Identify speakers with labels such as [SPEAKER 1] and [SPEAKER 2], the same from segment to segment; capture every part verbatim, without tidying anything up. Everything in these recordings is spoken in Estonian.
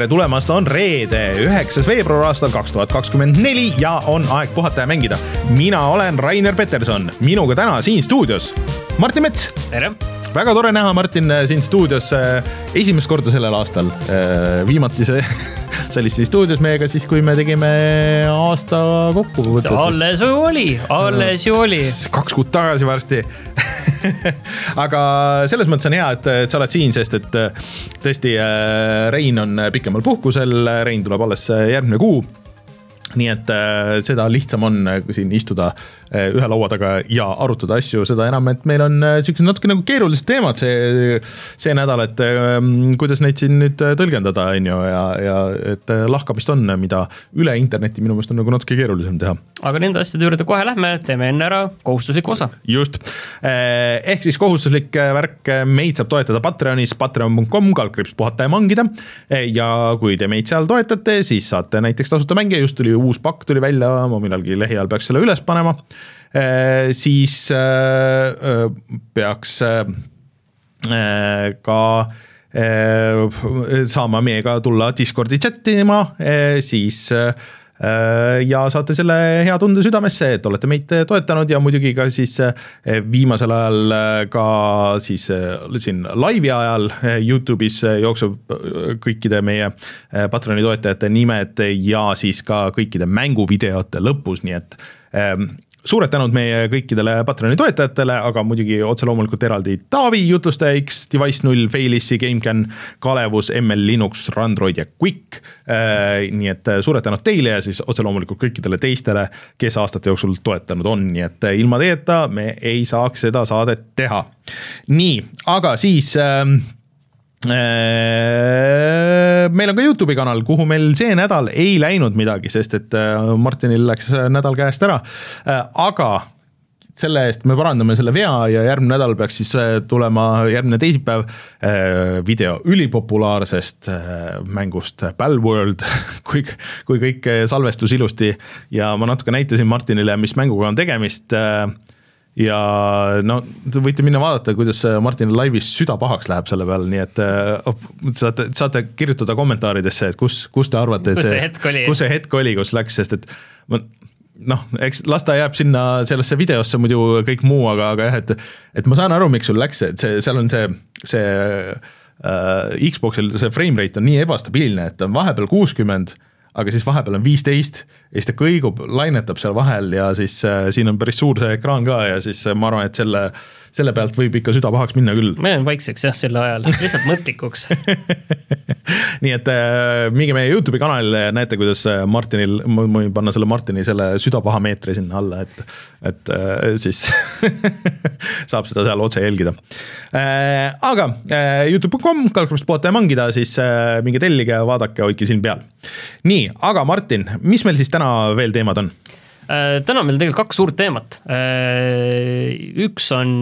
[SPEAKER 1] tere tulemast, on reede, üheksas veebruar aastal kaks tuhat kakskümmend neli ja on aeg puhata ja mängida. Mina olen Rainer Peterson, minuga täna siin stuudios Martin Mets.
[SPEAKER 2] Tere!
[SPEAKER 1] Väga tore näha Martin siin stuudios esimest korda sellel aastal. Viimati see, see oli siin stuudios meiega siis, kui me tegime aasta kokku.
[SPEAKER 2] See alles ju oli, alles ju oli.
[SPEAKER 1] Kaks kuud tagasi varsti. Aga selles mõttes on hea, et sa oled siin, sest et tõesti Rein on pikemal puhkusel, Rein tuleb alles järgmine kuu. Nii et äh, seda lihtsam on äh, siin istuda äh, ühe laua taga ja arutada asju, seda enam, et meil on äh, sellised natuke nagu keerulised teemad see, see nädal, et äh, kuidas neid siin nüüd tõlgendada on ju, ja, ja et äh, lahkamist on, mida üle interneti minu meelest on nagu natuke keerulisem teha.
[SPEAKER 2] Aga nende asjade juurde kohe lähme, teeme enne ära kohustuslik osa.
[SPEAKER 1] Just. Äh, ehk siis kohustuslik värk, meid saab toetada Patreonis, patreon punkt com, kalkriips puhata ja mangida ja kui te meid seal toetate, siis saate näiteks tasuta mänge, just tuli uus pakk tuli välja, ma millalgi lehi all peaks selle üles panema, e, siis e, peaks e, ka e, saama meiega tulla Discordi chatima, e, siis e, ja saate selle hea tunde südamesse, et olete meid toetanud ja muidugi ka siis viimasel ajal ka siis siin laivi ajal YouTube'is jookseb kõikide meie Patroni toetajate nimed ja siis ka kõikide mänguvideote lõpus, nii et suured tänud meie kõikidele Patroni toetajatele, aga muidugi otse loomulikult eraldi Taavi, Jutlustaja X, Device null, Failissi, GameCAN, Kalevus, M L Linux, Randroid ja Quick. Nii et suured tänud teile ja siis otse loomulikult kõikidele teistele, kes aastate jooksul toetanud on. Nii et ilma teeta me ei saaks seda saadet teha. Nii, aga siis... meil on ka YouTube'i kanal, kuhu meil see nädal ei läinud midagi, sest et Martinil läks nädal käest ära, aga selle eest me parandame selle vea ja järgmine nädal peaks siis tulema järgmine teisipäev video ülipopulaarsest mängust Palworld, kui, kui kõik salvestus ilusti ja ma natuke näitasin Martinile, mis mänguga on tegemist ja no võite minna vaadata, kuidas Martin laivis süda pahaks läheb selle peal, nii et saate, saate kirjutada kommentaaridesse, et kus, kus te arvate, et
[SPEAKER 2] kus
[SPEAKER 1] see,
[SPEAKER 2] see hetk oli,
[SPEAKER 1] kus see hetk oli, kus läks, sest et ma, noh, eks lasta jääb sinna sellesse videosse muidu kõik muu, aga, aga jah, et, et ma saan aru, miks sul läks, et see, seal on see, see äh, Xboxil see frame rate on nii ebastabiilne, et on vahepeal kuuskümmend, aga siis vahepeal on viisteist ja siis ta kõigub, lainetab seal vahel ja siis äh, siin on päris suur see ekraan ka ja siis äh, ma arvan, et selle, selle pealt võib ikka süda pahaks minna küll.
[SPEAKER 2] Ma jään vaikseks jah selle ajal, lihtsalt mõtlikuks.
[SPEAKER 1] Nii et äh, minge meie YouTube'i kanalile ja näete, kuidas Martinil, ma võin panna selle Martini selle südapaha meetri sinna alla, et, et äh, siis saab seda seal otse jälgida. Äh, aga äh, youtube punkt com, kalkriips puhata ja mangida, siis äh, minge tellige ja vaadake, hoidke silm peal. Nii, aga Martin, mis meil siis täna veel teemad on?
[SPEAKER 2] Täna on meil tegelikult kaks suurt teemat. Üks on,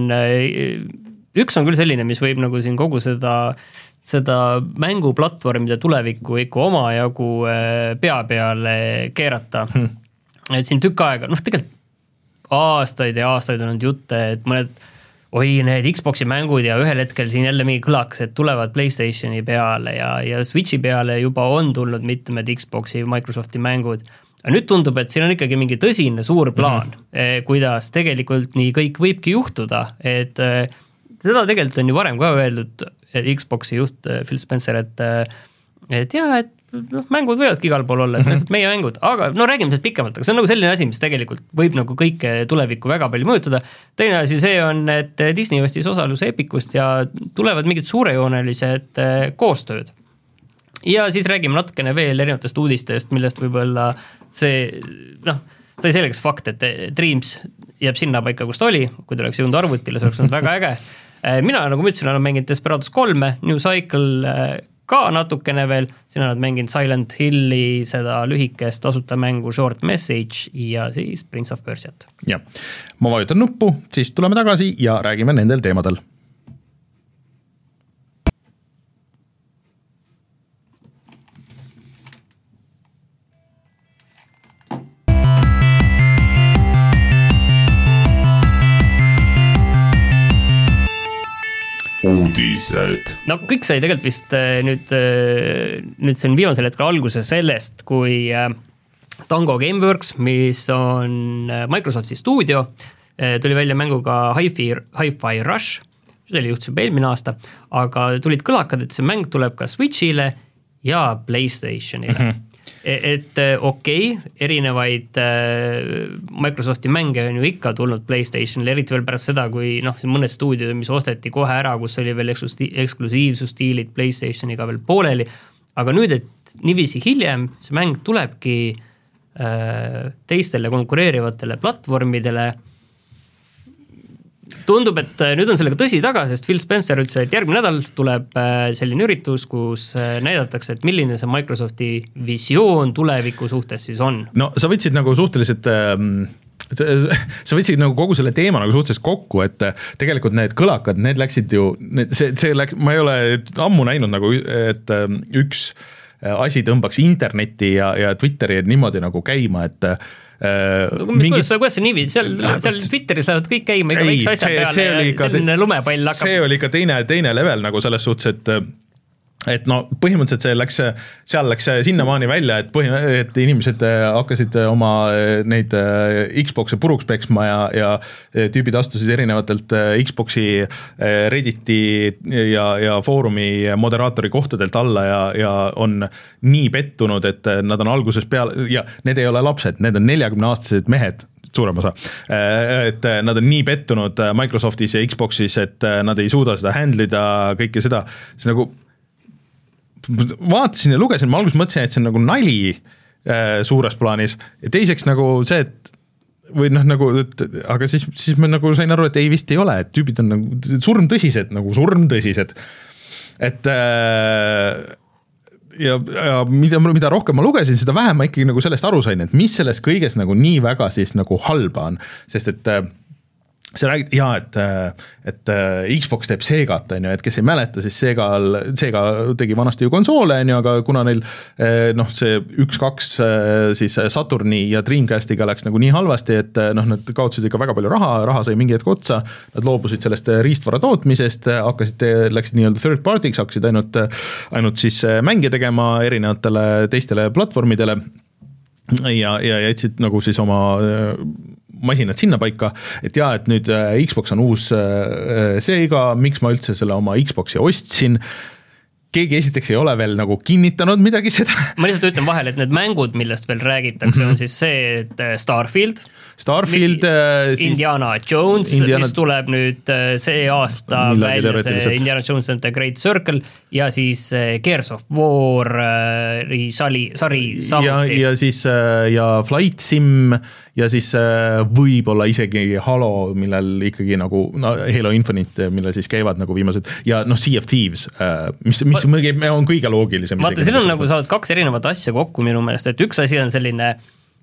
[SPEAKER 2] üks on küll selline, mis võib nagu siin kogu seda, seda mänguplatvormide tulevikku ikka oma jagu pea peale keerata. Hmm. Et siin tükk aega, noh tegelikult aastaid ja aastaid on olnud jutte, et mõned oi, need Xboxi mängud ja ühel hetkel siin jälle mingi kõlaks, et tulevad PlayStationi peale ja, ja Switchi peale juba on tulnud mitmed Xboxi, Microsofti mängud. Aga nüüd tundub, et siin on ikkagi mingi tõsine suur plaan, mm-hmm. kuidas tegelikult nii kõik võibki juhtuda, et seda tegelikult on ju varem ka öeldud Xboxi juht Phil Spencer, et, et jah, et no, mängud võivadki igal pool olla, et mm-hmm. meie mängud, aga no räägime sellest pikemalt, aga see on nagu selline asi, mis tegelikult võib nagu kõike tulevikku väga palju mõjutada. Teine asi see on, et Disney ostis osaluse Epicust ja tulevad mingid suurejoonelised koostööd. Ja siis räägime natukene veel erinevatest uudistest, millest võib-olla see, noh, sai selgeks fakt, et Dreams jääb sinna paika, kus ta oli, kui ta oleks jõudnud arvutile, see oleks olnud väga äge. Mina, nagu ma ütlesin, olen mänginud Desperados kolme, New Cycle ka natukene veel, siin olen mänginud Silent Hilli, seda lühikest tasuta mängu Short Message ja siis Prince of Persiat.
[SPEAKER 1] Ja, ma vajutan nuppu, siis tuleme tagasi ja räägime nendel teemadel.
[SPEAKER 3] uudised.
[SPEAKER 2] No kõik sai tegelikult vist nüüd, nüüd see on viimasel hetkel alguse sellest, kui Tango Gameworks, mis on Microsofti stuudio, tuli välja mänguga Hi-Fi, Hi-Fi Rush, see oli juhtus juba eelmine aasta, aga tulid kõlakad, et see mäng tuleb ka Switchile ja PlayStationile. Mm-hmm. Et okei, okay, erinevaid Microsofti mänge on ju ikka tulnud PlayStationile, eriti veel pärast seda, kui noh, mõned stuudiod, mis osteti kohe ära, kus oli veel eksklusiivsustiilid PlayStationiga veel pooleli, aga nüüd, et niiviisi hiljem see mäng tulebki teistele konkureerivatele platvormidele. Tundub, et nüüd on sellega tõsi taga, sest Phil Spencer ütles, et järgmine nädal tuleb selline üritus, kus näidatakse, et milline see Microsofti visioon tuleviku suhtes siis on.
[SPEAKER 1] No sa võtsid nagu suhteliselt sa võtsid nagu kogu selle teema nagu suhteliselt kokku, et tegelikult need kõlakad, need läksid ju, need, see, see läks, ma ei ole ammu näinud nagu, et üks asi tõmbaks internetti ja, ja Twitteri niimoodi nagu käima, et
[SPEAKER 2] No, mingid... kuidas, kuidas see niivi, seal, seal Twitteris lähevad kõik käima iga väikse asja peale
[SPEAKER 1] see ja
[SPEAKER 2] selline lumepall hakkab.
[SPEAKER 1] See oli ikka teine, teine level nagu selles suhtes, et et no põhimõtteliselt see läks, seal läks sinnamaani välja, et, põhi, et inimesed hakkasid oma neid Xbox'e puruks peksma ja, ja tüübid astusid erinevatelt Xbox'i Redditi ja, ja foorumi moderaatori kohtadelt alla ja, ja on nii pettunud, et nad on alguses peale ja need ei ole lapsed, need on neljakümne aastased mehed, suurem osa, et nad on nii pettunud Microsoftis ja Xbox'is, et nad ei suuda seda handlida, kõike seda, see nagu vaatasin ja lugesin, ma alguses mõtlesin, et see on nagu nali äh, suures plaanis ja teiseks nagu see, et või noh, nagu, et, aga siis, siis ma nagu sain aru, et ei vist ei ole, et tüübid on nagu surmtõsised, nagu surmtõsised. Et äh, ja, ja mida, mida rohkem ma lugesin, seda vähem ma ikkagi nagu sellest aru sain, et mis sellest kõiges nagu nii väga siis nagu halba on, sest et äh, see räägid, jaa, et, et Xbox teeb Segat, on ju, et kes ei mäleta, siis Segal, Sega tegi vanasti ju konsoole, on ju, aga kuna neil noh, see üks kaks siis Saturni ja Dreamcastiga läks nagu nii halvasti, et noh, nad kaotsid ikka väga palju raha, raha sai mingi hetk otsa, nad loobusid sellest riistvara tootmisest, hakkasid, läksid nii-öelda third party'ks, hakkasid ainult, ainult siis mänge tegema erinevatele teistele platvormidele ja, ja jätsid nagu siis oma masinad sinna paika, et jaa, et nüüd Xbox on uus Sega, miks ma üldse selle oma Xboxi ostsin, keegi esiteks ei ole veel nagu kinnitanud midagi seda.
[SPEAKER 2] Ma lihtsalt ütlen vahel, et need mängud, millest veel räägitakse, mm-hmm. on siis see, et Starfield,
[SPEAKER 1] Starfield
[SPEAKER 2] siis Indiana Jones, Indiana... mis tuleb nüüd see aasta välja, see Indiana Jones and the Great Circle ja siis Gears of War sari, sari samuti.
[SPEAKER 1] Ja, ja siis ja Flight Sim ja siis võib-olla isegi Halo, millel ikkagi nagu no, Halo Infinite, millel siis käivad nagu viimased ja noh, Sea of Thieves, mis, mis Ma... on kõige loogilisem.
[SPEAKER 2] Vaata, siin on nagu saavad kaks erinevat asja kokku minu meelest, et üks asi on selline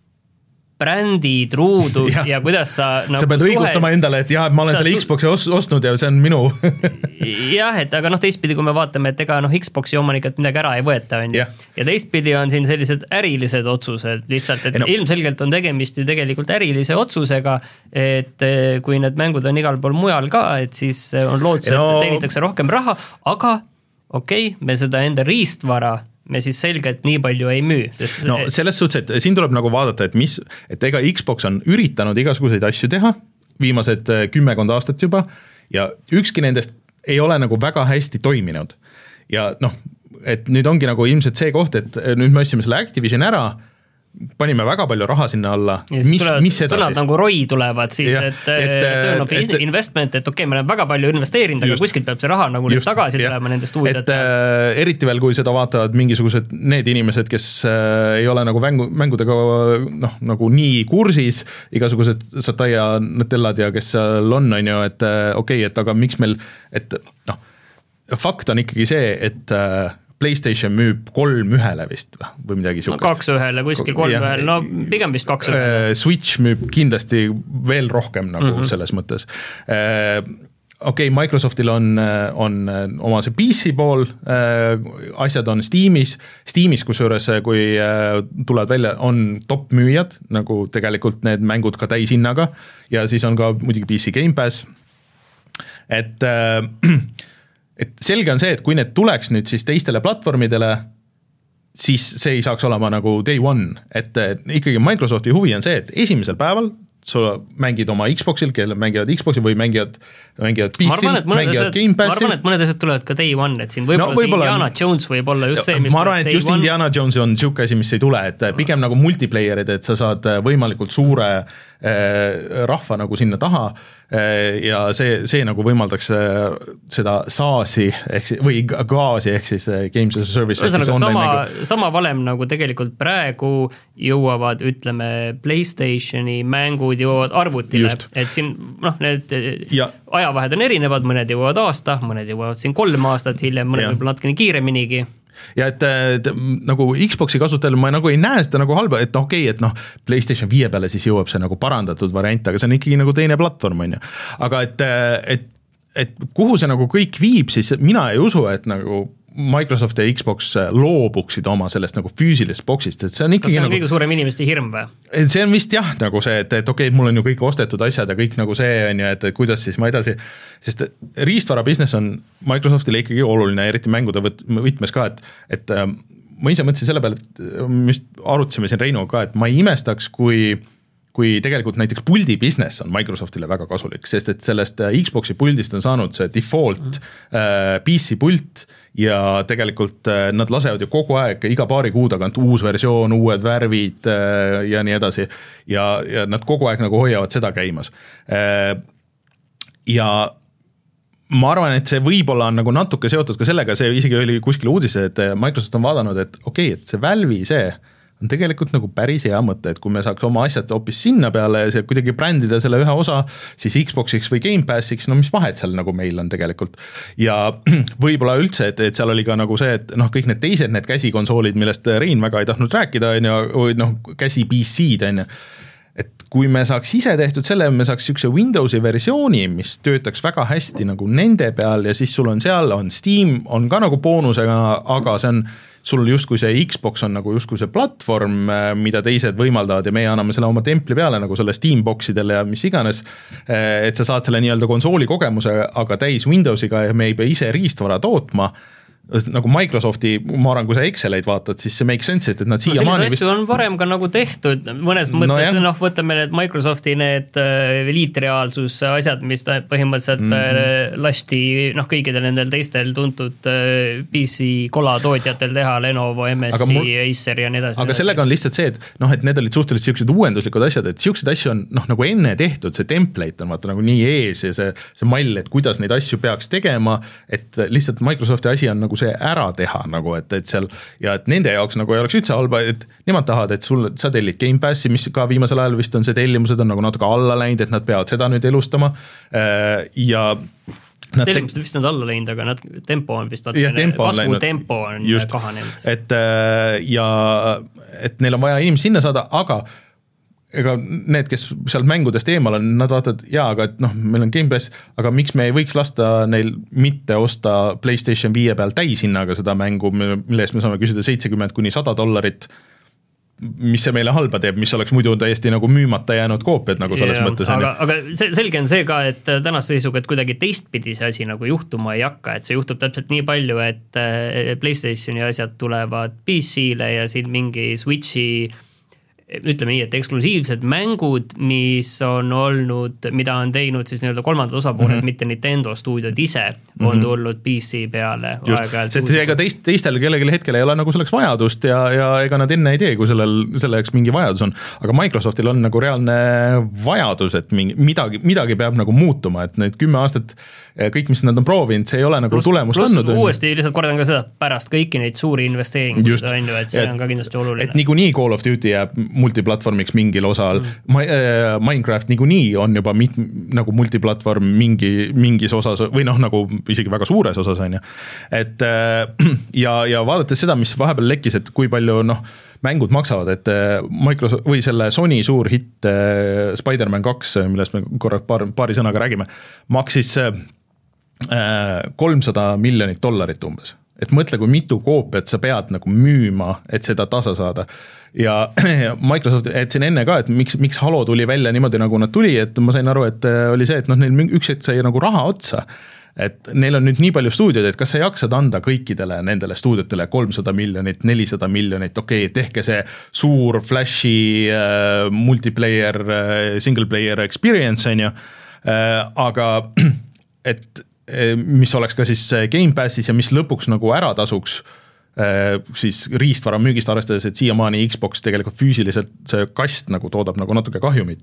[SPEAKER 2] brändid, ruudud ja, ja kuidas sa nagu
[SPEAKER 1] sa pead suhe... õigustama endale, et jah, ma olen sa selle Xboxi os- ostnud ja see on minu
[SPEAKER 2] jah, et aga noh, teistpidi, kui me vaatame, et ega noh, Xboxi omanikelt midagi ära ei võeta, on ju. Ja teistpidi on siin sellised ärilised otsused lihtsalt, et no. ilmselgelt on tegemist ju tegelikult ärilise otsusega, et kui need mängud on igal pool mujal ka, et siis on lootus, no. et teenitakse rohkem raha, aga okei, okay, me seda enda riistvara me siis selgelt nii palju ei müü. Sest...
[SPEAKER 1] No selles suhtes, et siin tuleb nagu vaadata, et mis, et ega Xbox on üritanud igasuguseid asju teha, viimased kümmekond aastat juba, ja ükski nendest ei ole nagu väga hästi toiminud. Ja noh, et nüüd ongi nagu ilmselt see koht, et nüüd me ostsime selle Activision ära, panime väga palju raha sinna alla, mis,
[SPEAKER 2] tulevad,
[SPEAKER 1] mis edasi?
[SPEAKER 2] Sõnad nagu roi tulevad siis, ja, et, et turn of et, investment, et okei okay,, me oleme väga palju investeerinud, aga kuskilt peab see raha nagu just, tagasi ja, tulema nendest uued.
[SPEAKER 1] Et äh, eriti veel, kui seda vaatavad mingisugused need inimesed, kes äh, ei ole nagu mängu, mängudega noh, nagu nii kursis, igasugused Sataya Natellad ja kes seal on, on ju, et äh, okei okay,, et aga miks meil, et noh, fakt on ikkagi see, et äh, PlayStation müüb kolm ühele vist või midagi sihukest.
[SPEAKER 2] No kaks ühele, kuskil kolm ja, ühele, no pigem vist kaks ühele.
[SPEAKER 1] Switch müüb kindlasti veel rohkem nagu mm-hmm. selles mõttes. Okei, okay, Microsoftil on, on oma see P C pool, asjad on Steamis, Steamis kusjuures, kui tulevad välja, on top müüjad, nagu tegelikult need mängud ka täishinnaga ja siis on ka muidugi P C Game Pass, et et selge on see, et kui need tuleks nüüd siis teistele platvormidele, siis see ei saaks olema nagu day one, et ikkagi Microsofti huvi on see, et esimesel päeval sa mängid oma Xboxil, kelle mängivad Xboxil või mängivad, mängivad P C-l, mängivad Game Passil.
[SPEAKER 2] Ma arvan, et mõned asjad tulevad ka day one, et siin võib-olla no, see Indiana Jones võib olla just see, mis
[SPEAKER 1] ma arvan, et just one. Indiana Jones on siuke asi, mis ei tule, et pigem nagu multiplayerid, et sa saad võimalikult suure eh, rahva nagu sinna taha eh, ja see, see nagu võimaldaks seda SaaS-i ehk siis, või gaasi ehk siis Games as a Service.
[SPEAKER 2] Ühesõnaga sama, sama valem nagu tegelikult praegu jõuavad, ütleme, PlayStationi mängud jõuavad arvutile, just. Et siin noh, need ja. Ajavahed on erinevad, mõned jõuavad aasta, mõned jõuavad siin kolm aastat hiljem, mõned võib-olla natukene kiireminigi.
[SPEAKER 1] Ja et, et nagu Xboxi kasutajal ma nagu ei näe seda nagu halba, et noh, okei, okay, et noh, PlayStation viie peale siis jõuab see nagu parandatud variant, aga see on ikkagi nagu teine platvorm, on ju. Aga et, et, et kuhu see nagu kõik viib, siis mina ei usu, et nagu Microsoft ja Xbox loobuksid oma sellest nagu füüsilisest boksist, et see on ikkagi
[SPEAKER 2] kas see on
[SPEAKER 1] nagu,
[SPEAKER 2] kõige suurem inimeste hirm või?
[SPEAKER 1] See on vist jah, nagu see, et, et okei, okay, mul on ju kõik ostetud asjad ja kõik nagu see on ju, et kuidas siis ma edasi, sest riistvara business on Microsoftile ikkagi oluline, eriti mängude võtmes ka, et, et ma ise mõtlesin selle peale, et me just arutasime siin Reinuga ka, et ma ei imestaks, kui kui tegelikult näiteks puldi business on Microsoftile väga kasulik, sest et sellest Xboxi puldist on saanud see default mm. äh, P C pult ja tegelikult äh, nad lasevad ju kogu aeg iga paari kuu tagant uus versioon, uued värvid äh, ja nii edasi ja, ja nad kogu aeg nagu hoiavad seda käimas äh, ja ma arvan, et see võib-olla on nagu natuke seotud ka sellega, see isegi oli kuskil uudise, et Microsoft on vaadanud, et okei okay,, et see Valve'i see on tegelikult nagu päris hea mõte, et kui me saaks oma asjad hoopis sinna peale ja kuidagi brändida selle ühe osa, siis Xboxiks või Game Passiks, no mis vahet seal nagu meil on tegelikult. Ja võib-olla üldse, et, et seal oli ka nagu see, et noh, kõik need teised need käsikonsoolid, millest Rein väga ei tahtnud rääkida, on ju, või noh, käsi P C-d, on ju, et kui me saaks ise tehtud selle, me saaks niisuguse Windowsi versiooni, mis töötaks väga hästi nagu nende peal ja siis sul on seal, on Steam, on ka nagu boonusega, aga see on sul justkui see Xbox on nagu justkui see platvorm, mida teised võimaldavad ja meie anname selle oma templi peale nagu selle Steamboxidele ja mis iganes, et sa saad selle nii-öelda konsooli kogemuse, aga täis Windowsiga ja me ei pea ise riistvara tootma, nagu Microsofti, ma arvan, kui sa Exceleid vaatad, siis see make sense, et nad siia
[SPEAKER 2] no,
[SPEAKER 1] maani
[SPEAKER 2] vist... on varem ka nagu tehtud, mõnes mõttes, no, noh, võtame need Microsofti need äh, liitreaalsus asjad, mis põhimõtteliselt mm -hmm. lasti noh, kõikidel nendel teistel tuntud äh, P C kolatootjatel teha, Lenovo, M S I, mul... Acer ja nii edasi.
[SPEAKER 1] aga sellega on lihtsalt see, et noh, et need olid suhteliselt siuksed uuenduslikud asjad, et siukseid asju on noh, nagu enne tehtud, see template on vaata nagu nii ees ja see, see mall, et kuidas neid asju peaks tegema, et lihtsalt Microsofti asi on nagu see ära teha nagu, et, et seal ja et nende jaoks nagu ei oleks üldse halba, et nemad tahavad, et sul, sa tellid Game Passi, mis ka viimasel ajal vist on see tellimused on nagu natuke alla läinud, et nad peavad seda nüüd elustama ja
[SPEAKER 2] tellimused vist on alla läinud, aga nad, tempo on vist kasvu tempo on just, kahanenud.
[SPEAKER 1] Et ja et neil on vaja inimesi sinna saada, aga ega need, kes sealt mängudest eemal on, nad vaatavad, jaa, aga et noh, meil on Game Pass, aga miks me ei võiks lasta neil mitte osta PlayStation viie peal täishinnaga seda mängu, mille eest me saame küsida seitsekümmend kuni sada dollarit, mis see meile halba teeb, mis oleks muidu täiesti nagu müümata jäänud koopiad nagu selles yeah, mõttes.
[SPEAKER 2] Aga, aga selge on see ka, et tänast seisuga, et kuidagi teistpidi see asi nagu juhtuma ei hakka, et see juhtub täpselt nii palju, et PlayStationi asjad tulevad P C-le ja siin mingi Switchi ütleme nii, et eksklusiivsed mängud, mis on olnud, mida on teinud siis nii-öelda kolmandad osapooled, mm -hmm. mitte Nintendo stuudiod ise, on mm -hmm. tulnud P C peale.
[SPEAKER 1] Just, sest ega teist, teistel kellelgi hetkel ei ole nagu selleks vajadust ja, ja ega nad enne ei tee, kui sellel, selleks mingi vajadus on. Aga Microsoftil on nagu reaalne vajadus, et mingi, midagi, midagi peab nagu muutuma, et need kümme aastat kõik, mis nad on proovinud, see ei ole nagu plus, tulemust
[SPEAKER 2] plus
[SPEAKER 1] andnud.
[SPEAKER 2] Uuesti lihtsalt kordan ka seda, pärast kõiki neid suuri investeeringuid on ju, et see et, on ka kindlasti oluline.
[SPEAKER 1] Et niikuinii Call of Duty jääb multiplatvormiks mingil osal, mm. Minecraft niikuinii on juba mit, nagu multiplatvorm mingi, mingis osas või noh, nagu isegi väga suures osas on ju. Et ja, ja vaadates seda, mis vahepeal lekkis, et kui palju noh, mängud maksavad, et Microsoft või selle Sony suur hitt Spider-Man kaks, millest me korra paar, paari sõnaga räägime, maksis kolmsada miljonit dollarit umbes. Et mõtle, kui mitu koopiat sa pead nagu müüma, et seda tasa saada. Ja Microsoft, et siin enne ka, et miks, miks Halo tuli välja niimoodi, nagu nad tuli, et ma sain aru, et oli see, et noh, neil üks hetk sai nagu raha otsa. et neil on nüüd nii palju stuudioid, et kas sa jaksad anda kõikidele nendele stuudiotele kolmsada miljonit, nelisada miljonit, okei okay,, tehke see suur flashi äh, multiplayer äh,, single player experience, on ju, äh, aga et mis oleks ka siis Game Passis ja mis lõpuks nagu ära tasuks, siis riistvara müügist arvestades, et siiamaani Xbox tegelikult füüsiliselt see kast nagu toodab nagu natuke kahjumit.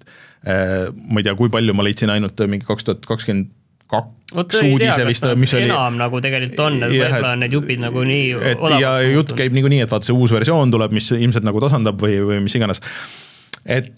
[SPEAKER 1] Ma ei tea, kui palju ma leidsin ainult mingi kaks tuhat kakskümmend kaks uudise vist, mis oli
[SPEAKER 2] enam nagu tegelikult on, et võib-olla need jupid nagu nii
[SPEAKER 1] odavaks ja jutt käib nagu nii, et vaata see uus versioon tuleb, mis ilmselt nagu tasandab või, või mis iganes. Et,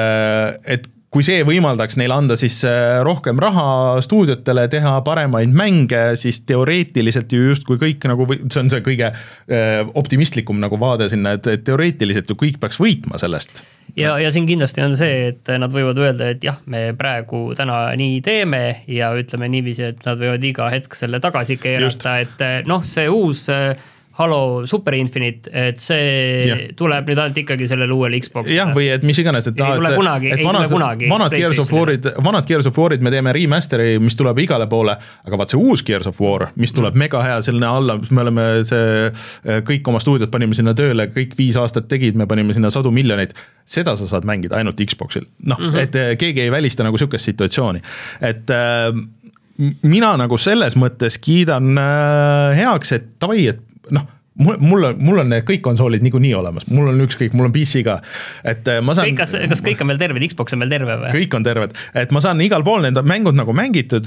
[SPEAKER 1] et kui see võimaldaks neil anda siis rohkem raha stuudiotele, teha paremaid mänge, siis teoreetiliselt ju just kui kõik nagu, see on see kõige optimistlikum nagu vaade sinna, et teoreetiliselt ju kõik peaks võitma sellest.
[SPEAKER 2] Ja, ja siin kindlasti on see, et nad võivad öelda, et jah, me praegu täna nii teeme ja ütleme niiviisi, et nad võivad iga hetk selle tagasi keerata, et noh, see uus Halo Super Infinite, et see ja. tuleb nüüd ainult ikkagi sellele uuele Xboxile.
[SPEAKER 1] Jah, või et mis iganes, et,
[SPEAKER 2] ei tule kunagi, ei
[SPEAKER 1] vanad,
[SPEAKER 2] tule kunagi.
[SPEAKER 1] Vanad Gears of Warid, vanad Gears of Warid me teeme remasteri, mis tuleb igale poole, aga vaat see uus Gears of War, mis tuleb mm. mega hea selline alla, me oleme see, kõik oma stuudiot panime sinna tööle, kõik viis aastat tegid, me panime sinna sadu miljoneid, seda sa saad mängida ainult Xboxil. Noh, mm-hmm. et keegi ei välista nagu sükest situatsiooni. Et äh, mina nagu selles mõttes kiidan äh, heaks, et tavai, et noh, mul on, mul on need kõik konsoolid niikuinii olemas, mul on ükskõik, mul on P C ka, et ma saan...
[SPEAKER 2] Kas, kas kõik on veel terved, Xbox on veel terve või?
[SPEAKER 1] Kõik on terved, et ma saan igal pool need mängud nagu mängitud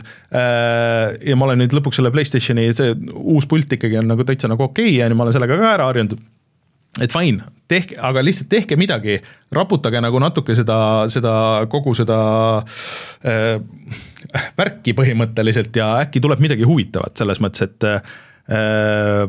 [SPEAKER 1] ja ma olen nüüd lõpuks selle PlayStationi, see uus pult ikkagi on nagu täitsa nagu okei ja ma olen sellega ka ära harjunud, et fine, tehke, aga lihtsalt tehke midagi, raputage nagu natuke seda, seda kogu seda äh, värki põhimõtteliselt ja äkki tuleb midagi huvitavat selles mõttes, et äh,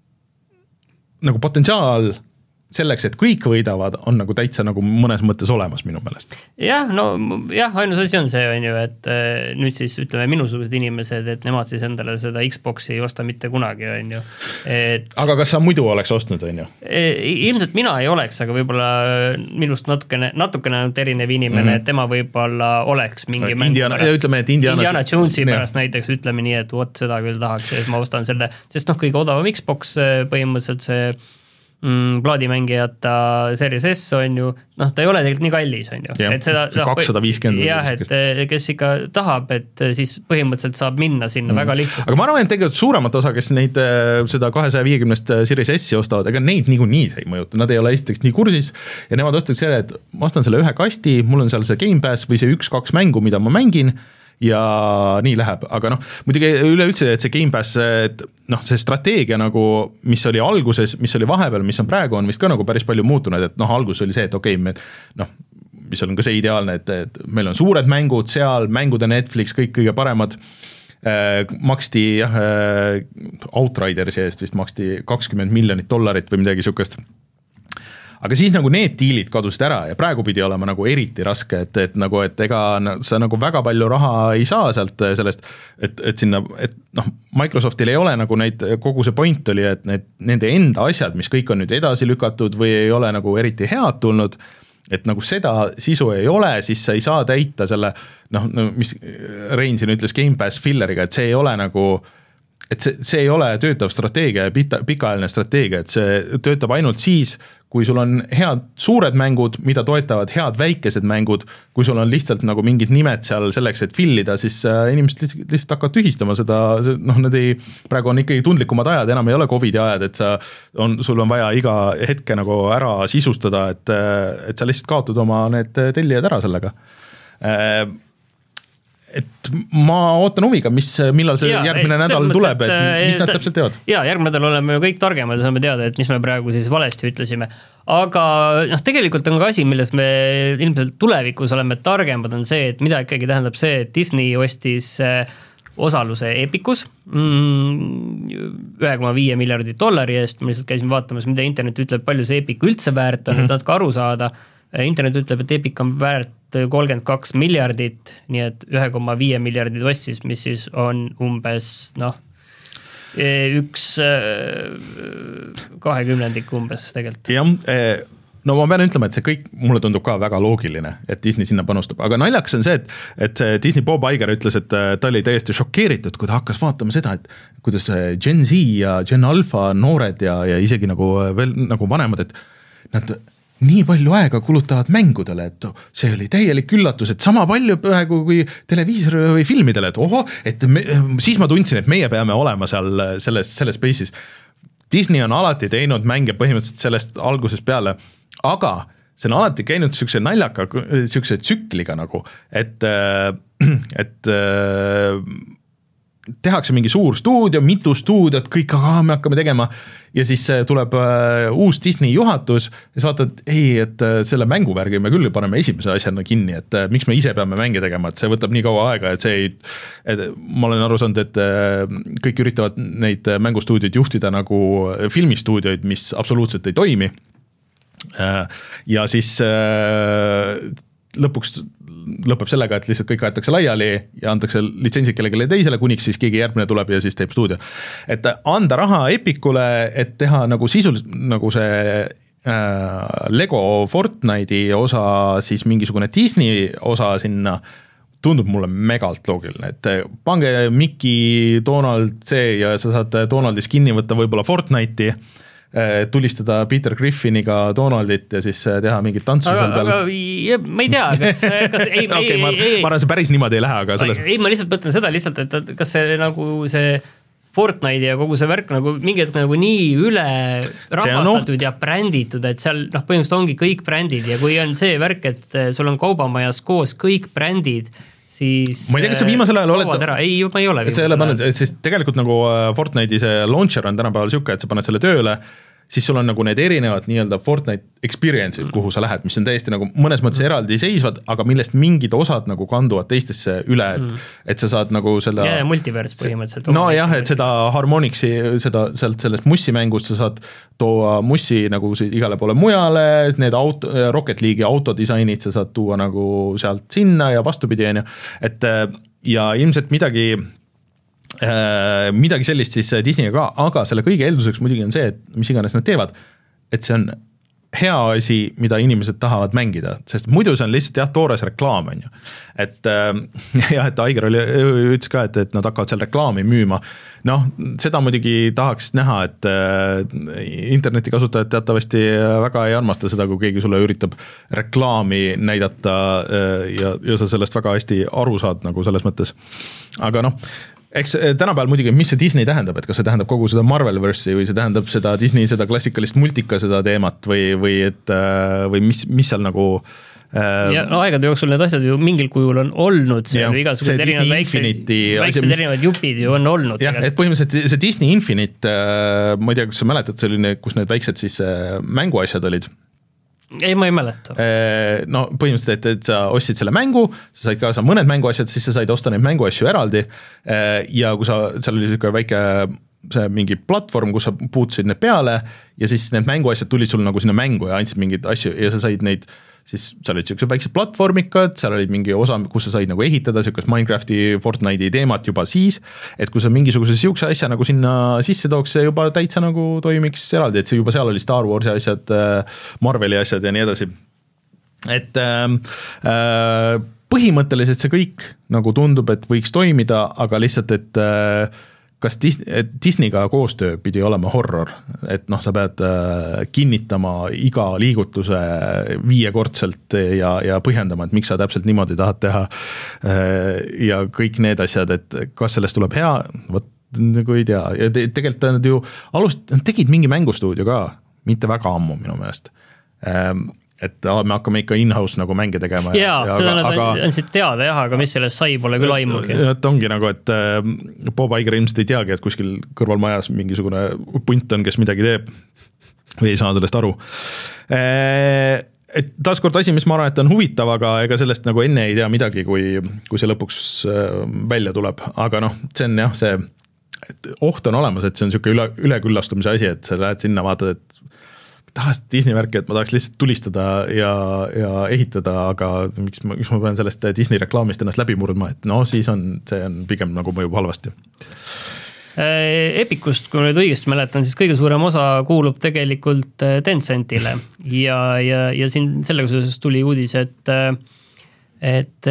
[SPEAKER 1] nagu potentsiaal selleks, et kõik võidavad, on nagu täitsa nagu mõnes mõttes olemas minu meelest.
[SPEAKER 2] Jah, no jah, ainus asi on see, on ju, et nüüd siis ütleme minusugused inimesed, et nemad siis endale seda Xboxi ei osta mitte kunagi, on ju. Et,
[SPEAKER 1] aga kas sa muidu oleks ostnud, on ju?
[SPEAKER 2] Ilmselt mina ei oleks, aga võib-olla minust natukene, natukene erinev inimene, mm-hmm. et tema võib-olla oleks mingi mäng
[SPEAKER 1] Indiana, pärast, ütleme, et Indiana,
[SPEAKER 2] Indiana Jonesi pärast näiteks ütleme nii, et vot seda küll tahaks, et ma ostan selle, sest noh, kõige odavam Xbox põhimõtteliselt see Mm, plaadimängijata Series S on ju, noh, ta ei ole tegelikult nii kallis, on ju.
[SPEAKER 1] Et seda, kakssada viiskümmend.
[SPEAKER 2] Jah, et kes ikka tahab, et siis põhimõtteliselt saab minna sinna mm. väga lihtsasti.
[SPEAKER 1] Aga ma arvan, et tegelikult suuremat osa, kes neid seda kahesaja viiekümnest Series S-i ostavad, ega neid niikuinii see ei mõjuta, nad ei ole esiteks nii kursis ja nemad ostaks selle, et ma ostan selle ühe kasti, mul on seal see Game Pass või see üks-kaks mängu, mida ma mängin ja nii läheb, aga noh, muidugi üleüldse, et see Game Pass, et noh, see strateegia nagu, mis oli alguses, mis oli vahepeal, mis on praegu, on vist ka nagu päris palju muutunud, et noh, algus oli see, et okei, me noh, mis on ka see ideaalne, et, et meil on suured mängud seal, mängude Netflix, kõik kõige paremad, äh, maksti jah, äh, Outridersi eest vist maksti kakskümmend miljonit dollarit või midagi sükest. Aga siis nagu need diilid kadusid ära ja praegu pidi olema nagu eriti raske, et, et nagu, et ega sa nagu väga palju raha ei saa sealt sellest, et, et sinna, et noh, Microsoftil ei ole nagu neid, kogu see point oli, et need, nende enda asjad, mis kõik on nüüd edasi lükatud või ei ole nagu eriti head tulnud, et nagu seda sisu ei ole, siis sa ei saa täita selle, noh, mis Rein siin ütles Game Pass filleriga, et see ei ole nagu, et see, see ei ole töötav strateegia ja pita, pikaajaline strateegia, et see töötab ainult siis, kui sul on head suured mängud, mida toetavad head väikesed mängud, kui sul on lihtsalt nagu mingid nimed seal selleks, et fillida, siis inimesed lihtsalt, lihtsalt hakkavad tühistama seda, noh, need ei, praegu on ikkagi tundlikumad ajad, enam ei ole Covidi ajad, et sa on, sul on vaja iga hetke nagu ära sisustada, et, et sa lihtsalt kaotad oma need tellijad ära sellega. Et ma ootan huviga, mis, millal see ja, järgmine nädal tuleb, et mis nad täpselt teevad?
[SPEAKER 2] Jaa, järgmine nädal oleme ju kõik targemad ja saame teada, et mis me praegu siis valesti ütlesime. Aga noh, tegelikult on ka asi, milles me ilmselt tulevikus oleme targemad, on see, et mida ikkagi tähendab see, et Disney ostis osaluse Epicus ühe koma viis miljardi dollari eest, ma lihtsalt käisin vaatamas, mida internet ütleb, palju see Epic üldse väärt on, mm-hmm. et nad ka aru saada. Internet ütleb, et Epic on väärt kolmkümmend kaks miljardit, nii et ühe koma viis miljardit ostis, mis siis on umbes, noh, üks kahekümnendik umbes tegelikult.
[SPEAKER 1] Jah, no ma pean ütlema, et see kõik mulle tundub ka väga loogiline, et Disney sinna panustab, aga naljakas on see, et, et see Disney Bob Iger ütles, et ta oli täiesti šokeeritud, kui ta hakkas vaatama seda, et kuidas Gen Z ja Gen Alpha noored ja, ja isegi nagu veel nagu vanemad, et nad nii palju aega kulutavad mängudele, et see oli täielik üllatus, et sama palju praegu kui televiisor või filmidele, et oho, et me, siis ma tundsin, et meie peame olema seal selles, selles space'is. Disney on alati teinud mänge põhimõtteliselt sellest algusest peale, aga see on alati käinud niisuguse naljaka, niisuguse tsükliga nagu, et, et tehakse mingi suur stuudio, mitu stuudiot, kõik, aga me hakkame tegema ja siis tuleb uh, uus Disney juhatus ja siis vaatad, ei, et uh, selle mänguvärgi me küll paneme esimese asjana kinni, et uh, miks me ise peame mänge tegema, et see võtab nii kaua aega, et see ei, et ma olen aru saanud, et uh, kõik üritavad neid mängustuudioid juhtida nagu filmistuudioid, mis absoluutselt ei toimi uh, ja siis uh, lõpuks lõpeb sellega, et lihtsalt kõik aetakse laiali ja antakse litsentsid kellelegi teisele, kuniks siis keegi järgmine tuleb ja siis teeb stuudio. Et anda raha Epicule, et teha nagu sisuliselt nagu see äh, Lego Fortnite'i osa, siis mingisugune Disney osa sinna, tundub mulle megalt loogiline, et pange Mickey, Donald see ja sa saad Donaldi skinni võtta võib-olla Fortnite'i, tulistada Peter Griffiniga Donaldit ja siis teha mingit tantsu
[SPEAKER 2] aga,
[SPEAKER 1] seal peal.
[SPEAKER 2] Aga ma ei tea, kas, kas ei,
[SPEAKER 1] okay,
[SPEAKER 2] ei,
[SPEAKER 1] ma,
[SPEAKER 2] ei,
[SPEAKER 1] ma arvan, see päris niimoodi ei lähe, aga selles...
[SPEAKER 2] ei, ma lihtsalt mõtlen seda lihtsalt, et kas see nagu see Fortnite ja kogu see värk nagu mingi hetk nagu nii üle rahvastatud ja bränditud, et seal noh, põhimõtteliselt ongi kõik brändid ja kui on see värk, et sul on kaubamajas koos kõik brändid, siis
[SPEAKER 1] ma ei tea, kas sa viimasel ajal oled...
[SPEAKER 2] Ei, ma ei ole
[SPEAKER 1] see ei ole pannud, sest tegelikult nagu Fortnite'i see launcher on tänapäeval siuke, et sa paned selle tööle, siis sul on nagu need erinevad nii-öelda Fortnite experience'id, kuhu sa lähed, mis on täiesti nagu mõnes mõttes mm. eraldi seisvad, aga millest mingid osad nagu kanduvad teistesse üle, et, mm. et sa saad nagu selle...
[SPEAKER 2] Ja, ja multiverse põhimõtteliselt.
[SPEAKER 1] No jah, et seda Harmonixi, seda, sealt sellest mussimängust sa saad tuua mussi nagu igale poole mujale, need auto, Rocket League'i autodisainid sa saad tuua nagu sealt sinna ja vastupidi, on ju, et ja ilmselt midagi... midagi sellist siis Disney ka, aga selle kõige eelduseks muidugi on see, et mis iganes nad teevad, et see on hea asi, mida inimesed tahavad mängida, sest muidu see on lihtsalt jah, toores reklaam, on ju. Et jah, et Aiger oli, ütles ka, et, et nad hakkavad seal reklaami müüma. Noh, seda muidugi tahaks näha, et interneti kasutajad teatavasti väga ei armasta seda, kui keegi sulle üritab reklaami näidata ja, ja sa sellest väga hästi aru saad nagu selles mõttes. Aga noh, eks tänapäeval muidugi, mis see Disney tähendab, et kas see tähendab kogu seda Marvelverse'i või see tähendab seda Disney, seda klassikalist multika seda teemat või, või, et, või mis, mis seal nagu...
[SPEAKER 2] Ja no aegade jooksul need asjad ju mingil kujul on olnud, see on igasugused erinevad väiksed, väiksed mis... erinevad jupid ju on olnud.
[SPEAKER 1] Jah, et põhimõtteliselt see Disney Infinite, ma ei tea, kas sa mäletad, selline, kus need väiksed siis mänguasjad olid?
[SPEAKER 2] Ei, ma ei mäleta.
[SPEAKER 1] No põhimõtteliselt, et, et sa ostsid selle mängu, sa said kaasa mõned mänguasjad, siis sa said osta neid mänguasju eraldi ja kui sa, seal oli selline väike see mingi platvorm, kus sa puutusid need peale ja siis need mänguasjad tulid sul nagu sinna mängu ja andsid mingeid asju ja sa said neid, siis seal olid sellised väiksed platvormikad, seal oli mingi osa, kus sa said nagu ehitada sellised Minecrafti, Fortnite'i teemat juba siis, et kui sa mingisuguse siukse asja nagu sinna sisse tooks, see juba täitsa nagu toimiks eraldi, et see juba seal oli Star Warsi asjad, Marveli asjad ja nii edasi. Et äh, põhimõtteliselt see kõik nagu tundub, et võiks toimida, aga lihtsalt, et äh, kas Disneyga koostöö pidi olema horror, et noh, sa pead kinnitama iga liigutuse viiekordselt ja, ja põhjendama, et miks sa täpselt niimoodi tahad teha ja kõik need asjad, et kas sellest tuleb hea, võt, nagu ei tea, ja te, tegelikult nad ju alust, tegid mingi mängustuudio ka, mitte väga ammu minu meelest, et me hakkame ikka in-house nagu mänge tegema.
[SPEAKER 2] Jaa, ja, seda nad aga, andsid teada jah, aga mis sellest sai, pole küll aimugi.
[SPEAKER 1] Et ongi nagu, et Bob Iger ilmselt ei teagi, et kuskil kõrval majas mingisugune punt on, kes midagi teeb või ei saa sellest aru. Et taaskord asi, mis ma arvan, et on huvitav, aga ega sellest nagu enne ei tea midagi, kui, kui see lõpuks välja tuleb. Aga noh, see on jah, see oht on olemas, et see on niisugune üle, üleküllastumise asi, et sa lähed sinna, vaatad, et tahast Disney värki, et ma tahaks lihtsalt tulistada ja, ja ehitada, aga miks ma, miks ma pean sellest Disney reklaamist ennast läbi murdma, et no siis on, see on pigem nagu mõjub halvasti.
[SPEAKER 2] Epicust, kui ma nüüd õigesti mäletan, siis kõige suurem osa kuulub tegelikult Tencentile ja, ja, ja siin sellega seoses tuli uudis, et et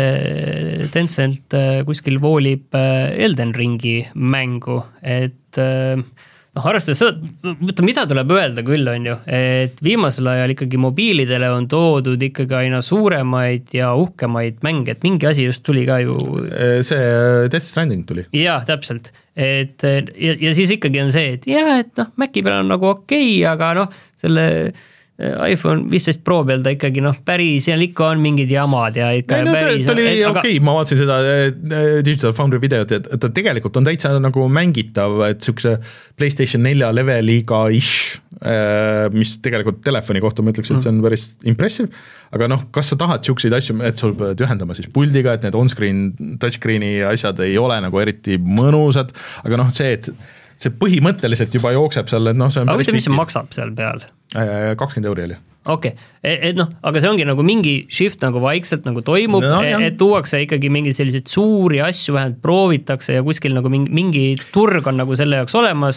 [SPEAKER 2] Tencent kuskil voolib Elden Ringi mängu, et noh, arvestades seda, mida tuleb öelda küll on ju, et viimasel ajal ikkagi mobiilidele on toodud ikkagi aina suuremaid ja uhkemaid mänge, et mingi asi just tuli ka ju.
[SPEAKER 1] See Death Stranding tuli.
[SPEAKER 2] Jah, täpselt. Et, ja, ja siis ikkagi on see, et jah, et noh, Maci peal on nagu okei, aga noh, selle iPhone viisteist Pro peal ta ikkagi noh, päris, seal ikka on mingid jamad ja ikka
[SPEAKER 1] ei, no,
[SPEAKER 2] päris.
[SPEAKER 1] Ta oli okei, okay, ma vaatasin seda Digital Foundry videot, et ta tegelikult on täitsa nagu mängitav, et sükse PlayStation nelja leveliga ish, mis tegelikult telefoni kohta ma ütleks, et see on päris impressive, aga noh, kas sa tahad sükseid asju, et sul pead ühendama siis puldiga, et need on-screen, touchscreeni asjad ei ole nagu eriti mõnusad, aga noh, see, et see põhimõtteliselt juba jookseb seal, et noh, see on
[SPEAKER 2] aga võite, mis see maksab seal peal?
[SPEAKER 1] kakskümmend euri oli.
[SPEAKER 2] Okei, okay. et noh, aga see ongi nagu mingi shift nagu vaikselt nagu toimub, no, et, et tuuakse ikkagi mingi selliseid suuri asju, vähemalt proovitakse ja kuskil nagu mingi, mingi turg on nagu selle jaoks olemas,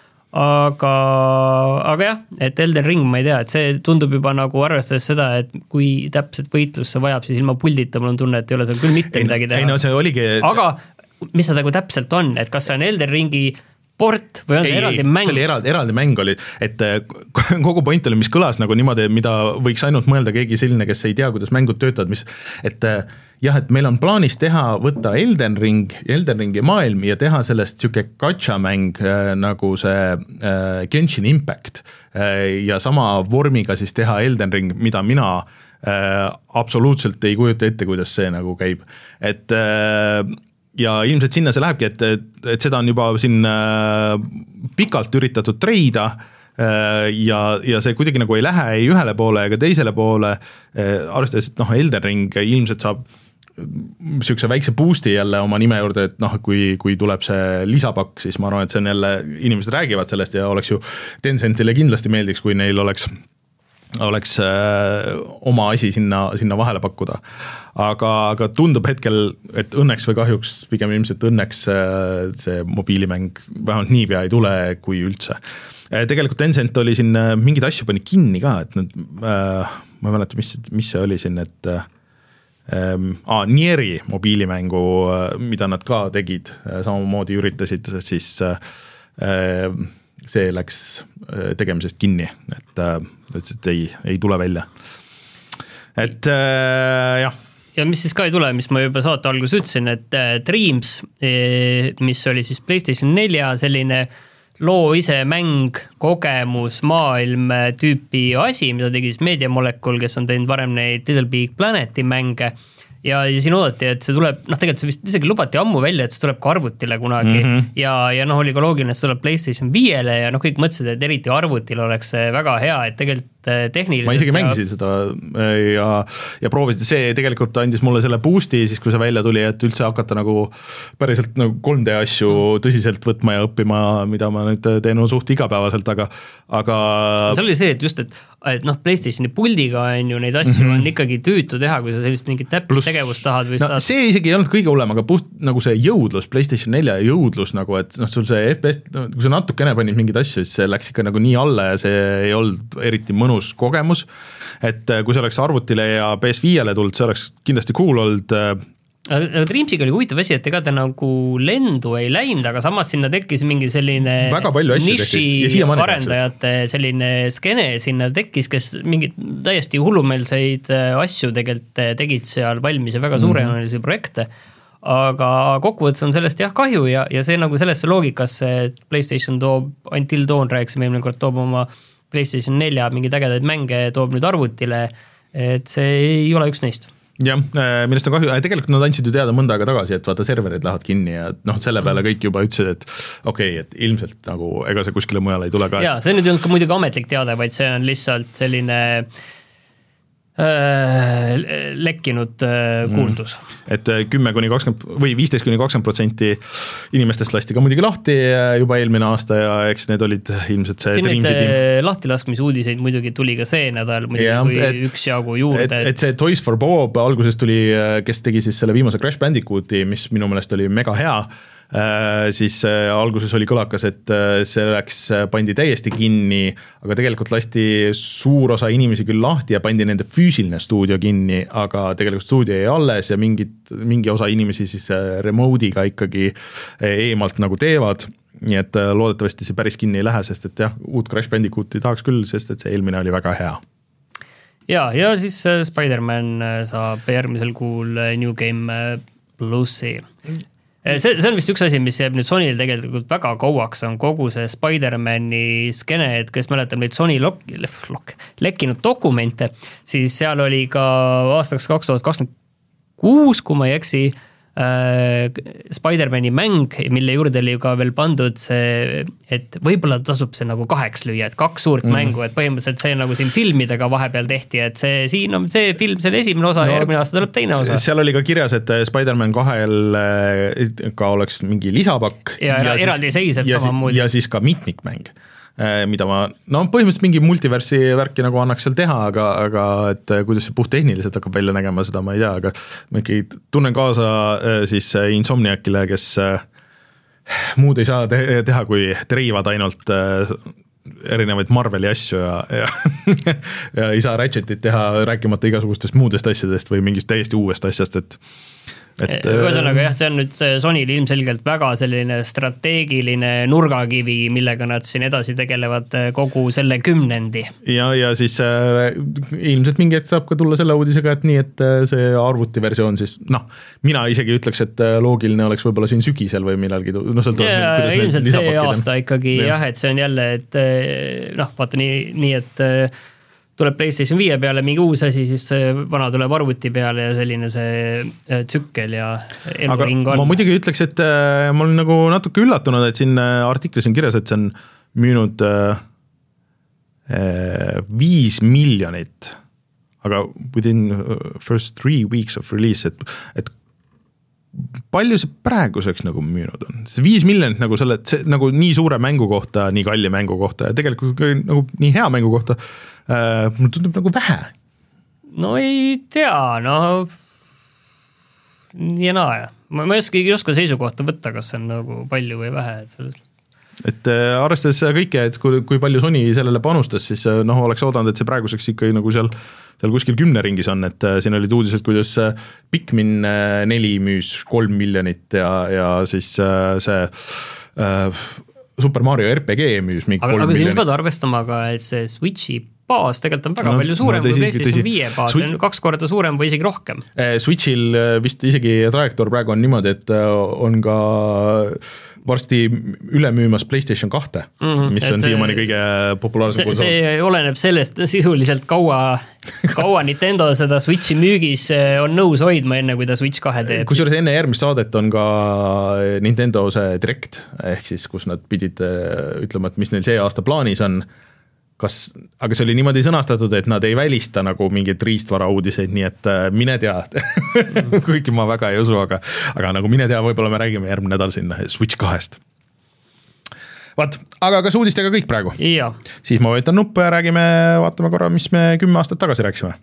[SPEAKER 2] aga, aga jah, et Elden Ring, ma ei tea, et see tundub juba nagu arvestades seda, et kui täpselt võitlus see vajab, siis ilma puldita mul on tunne, et ei ole seal küll mitte ei, midagi teha.
[SPEAKER 1] Ei no see oligi...
[SPEAKER 2] Aga mis see nagu täpselt on, et kas see on Elden Ringi port või on see ei, eraldi mäng?
[SPEAKER 1] See oli eraldi, eraldi mäng oli, et kogu point oli, mis kõlas nagu niimoodi, mida võiks ainult mõelda keegi selline, kes ei tea, kuidas mängud töötavad, mis, et jah, et meil on plaanis teha, võtta Elden Ring, Elden Ringi maailm ja teha sellest siuke gacha mäng nagu see äh, Genshin Impact äh, ja sama vormiga siis teha Elden Ring, mida mina äh, absoluutselt ei kujuta ette, kuidas see nagu käib, et äh, ja ilmselt sinna see lähebki, et, et, et seda on juba siin äh, pikalt üritatud treida äh, ja, ja see kuidagi nagu ei lähe ei ühele poole ega teisele poole, äh, arvestades, et noh, Elden Ring ilmselt saab niisuguse väikse boost'i jälle oma nime juurde, et noh, kui, kui tuleb see lisapakk, siis ma arvan, et see on jälle, inimesed räägivad sellest ja oleks ju Tencentile kindlasti meeldiks, kui neil oleks oleks äh, oma asi sinna, sinna vahele pakkuda. Aga, aga tundub hetkel, et õnneks või kahjuks, pigem ilmselt õnneks äh, see mobiilimäng vähemalt niipea ei tule, kui üldse. Äh, tegelikult Tencent oli siin äh, mingid asju pani kinni ka, et nüüd, äh, ma ei mäleta, mis, mis see oli siin, et äh, ah, Nieri mobiilimängu, äh, mida nad ka tegid, äh, samamoodi üritasid, siis äh, see läks tegemisest kinni, et, et ei, ei tule välja. Et äh, jah.
[SPEAKER 2] Ja mis siis ka ei tule, mis ma juba saate alguses ütlesin, et Dreams, mis oli siis PlayStation nelja selline loo ise mäng, kogemus, maailm tüüpi asi, mida tegi siis Media Molecule, kes on teinud varem neid Little Big Planeti mänge, ja, ja siin oodati, et see tuleb, noh tegelikult see vist isegi lubati ammu välja, et see tuleb ka arvutile kunagi mm -hmm. ja, ja noh, oli ka loogiline, et see tuleb PlayStation viiele ja noh, kõik mõtlesid, et eriti arvutil oleks see väga hea, et tegelikult tehniliselt
[SPEAKER 1] ma isegi mängisin ja... seda ja, ja proovisin, see tegelikult andis mulle selle boost'i siis, kui see välja tuli, et üldse hakata nagu päriselt nagu kolm D asju mm. tõsiselt võtma ja õppima, mida ma nüüd teen suht igapäevaselt, aga, aga...
[SPEAKER 2] see oli see, et just, et, et noh, PlayStationi puldiga on ju neid asju mm -hmm. on ikkagi tüütu teha, kui sa sellist mingit täpplust tegevust tahad või
[SPEAKER 1] no,
[SPEAKER 2] tahad...
[SPEAKER 1] see isegi ei olnud kõige hullem, aga puht nagu see jõudlus, PlayStation nelja jõudlus nagu, et noh, sul see F P S, kui sa natukene panid mingeid asju, siis see läks ikka nagu nii alla ja see ei olnud eriti mõnus kogemus, et kui see oleks arvutile ja P S viiele tulnud, see oleks kindlasti cool olnud.
[SPEAKER 2] Aga Dreamsiga oli huvitav asi, et ega ta nagu lendu ei läinud, aga samas sinna tekkis mingi selline niši arendajate selline skene sinna tekkis, kes mingid täiesti hullumeelseid asju tegelikult tegid seal valmis ja väga suurejoonelisi projekte, aga kokkuvõttes on sellest jah kahju ja, ja see nagu sellesse loogikasse, et PlayStation toob, Until Dawn rääkisime eelmine kord, toob oma PlayStation nelja mingeid ägedaid mänge, toob nüüd arvutile, et see ei ole üks neist.
[SPEAKER 1] Jah, millest on kahju, tegelikult nad andsid ju teada mõnda aega tagasi, et vaata serverid lähevad kinni ja noh, selle peale kõik juba ütlesid, et okei okay,, et ilmselt nagu ega see kuskile mujale ei tule ka.
[SPEAKER 2] Jaa, see nüüd ei olnud ka muidugi ametlik teade, vaid see on lihtsalt selline äh, lekkinud äh, kuuldus.
[SPEAKER 1] Mm. Et kümme kuni kakskümmend või viisteist kuni kakskümmend protsenti inimestest lasti ka muidugi lahti juba eelmine aasta ja eks need olid ilmselt see
[SPEAKER 2] siin neid lahtilaskmisuudiseid muidugi tuli ka see nädal muidugi ja, kui et, üks jagu juurde.
[SPEAKER 1] Et, et see Toys for Bob alguses tuli, kes tegi siis selle viimase Crash Bandicooti, mis minu meelest oli mega hea, siis alguses oli kõlakas, et see läks, pandi täiesti kinni, aga tegelikult lasti suur osa inimesi küll lahti ja pandi nende füüsiline stuudio kinni, aga tegelikult stuudio jäi alles ja mingid, mingi osa inimesi siis remote'iga ikkagi eemalt nagu teevad, nii et loodetavasti see päris kinni ei lähe, sest et jah, uut Crash Bandicooti tahaks küll, sest et see eelmine oli väga hea.
[SPEAKER 2] Ja, ja siis Spider-Man saab järgmisel kuul New Game Plussi. See, see on vist üks asi, mis jääb nüüd Sonyl tegelikult väga kauaks, on kogu see Spider-Mani skene, et kes mäletab neid Sony lok, lok, lekkinud dokumente, siis seal oli ka aastaks kaks tuhat kakskümmend kuus, kui ma ei eksi, äh, Spider-Mani mäng, mille juurde oli ka veel pandud see, et võib-olla tasub see nagu kaheks lüüa, et kaks suurt mm. mängu, et põhimõtteliselt see nagu siin filmidega vahepeal tehti, et see siin on see film, selle esimene osa no, ja järgmine aasta tuleb teine osa.
[SPEAKER 1] Seal oli ka kirjas, et Spider-Man kahel ka oleks mingi lisapakk.
[SPEAKER 2] Ja, ja eraldi seisev samamoodi.
[SPEAKER 1] Ja siis ka mitmikmäng, mida ma, no põhimõtteliselt mingi multiversi värki nagu annaks seal teha, aga, aga et kuidas see puhttehniliselt hakkab välja nägema, seda ma ei tea, aga ma ikkagi tunnen kaasa siis Insomniacile, kes muud ei saa teha, kui treivad ainult erinevaid Marveli asju ja, ja, ja ei saa Ratchetit teha rääkimata igasugustest muudest asjadest või mingist täiesti uuest asjast, et et
[SPEAKER 2] ühesõnaga jah, see on nüüd Sonyl ilmselgelt väga selline strateegiline nurgakivi, millega nad siin edasi tegelevad kogu selle kümnendi.
[SPEAKER 1] Ja, ja siis äh, ilmselt mingi hetk saab ka tulla selle uudisega, et nii, et see arvutiversioon siis, noh, mina isegi ütleks, et loogiline oleks võib-olla siin sügisel või millalgi, no seal tuleb,
[SPEAKER 2] ja, kuidas ilmselt see aasta ikkagi ja. jah, et see on jälle, et noh, vaata nii, nii et tuleb PlayStation viie peale mingi uus asi, siis vana tuleb arvuti peale ja selline see tsükkel ja eluring on.
[SPEAKER 1] Ma muidugi ütleks, et ma olen nagu natuke üllatunud, et siin artiklis on kirjas, et see on müünud viis miljonit, aga within first three weeks of release, et, et palju see praeguseks nagu müünud on? See viis miljonit nagu selle, see, nagu nii suure mängu kohta, nii kalli mängu kohta ja tegelikult nagu nii hea mängu kohta, äh, mul tundub nagu vähe.
[SPEAKER 2] No ei tea, no nii ja naa ja. Ma, ma ei oska, ei oska seisukohta võtta, kas see on nagu palju või vähe, et selles
[SPEAKER 1] et äh, arvestades kõike, et kui, kui palju Sony sellele panustas, siis äh, noh, oleks oodanud, et see praeguseks ikkagi nagu seal, seal kuskil kümne ringis on, et äh, siin olid uudised, kuidas äh, Pikmin äh, neli müüs kolm miljonit ja, ja siis äh, see äh, Super Mario R P G müüs mingi kolm miljonit.
[SPEAKER 2] Aga siin pead arvestama ka, et see Switchi baas tegelikult on väga no, palju suurem no, tõsi, kui PlayStation viie baas, see on kaks korda suurem või isegi rohkem.
[SPEAKER 1] Switchil vist isegi trajektoor praegu on niimoodi, et on ka varsti üle müümas PlayStation kahte, mm-hmm, mis on siiamaani kõige populaarsem.
[SPEAKER 2] See, see oleneb sellest sisuliselt kaua, kaua Nintendo seda Switchi müügis on nõus hoidma enne, kui ta Switch kahe teeb.
[SPEAKER 1] Kusjuures enne järgmist saadet on ka Nintendo see Direct, ehk siis kus nad pidid ütlema, et mis neil see aasta plaanis on, kas, aga see oli niimoodi sõnastatud, et nad ei välista nagu mingit riistvara uudiseid, nii et mine tea, kuigi ma väga ei usu, aga, aga nagu mine tea, võib-olla me räägime järgmine nädal sinna Switch kahest. Vaat, aga kas uudistega kõik praegu?
[SPEAKER 2] Ja.
[SPEAKER 1] Siis ma võitan nuppu ja räägime, vaatame korra, mis me kümme aastat tagasi rääkisime.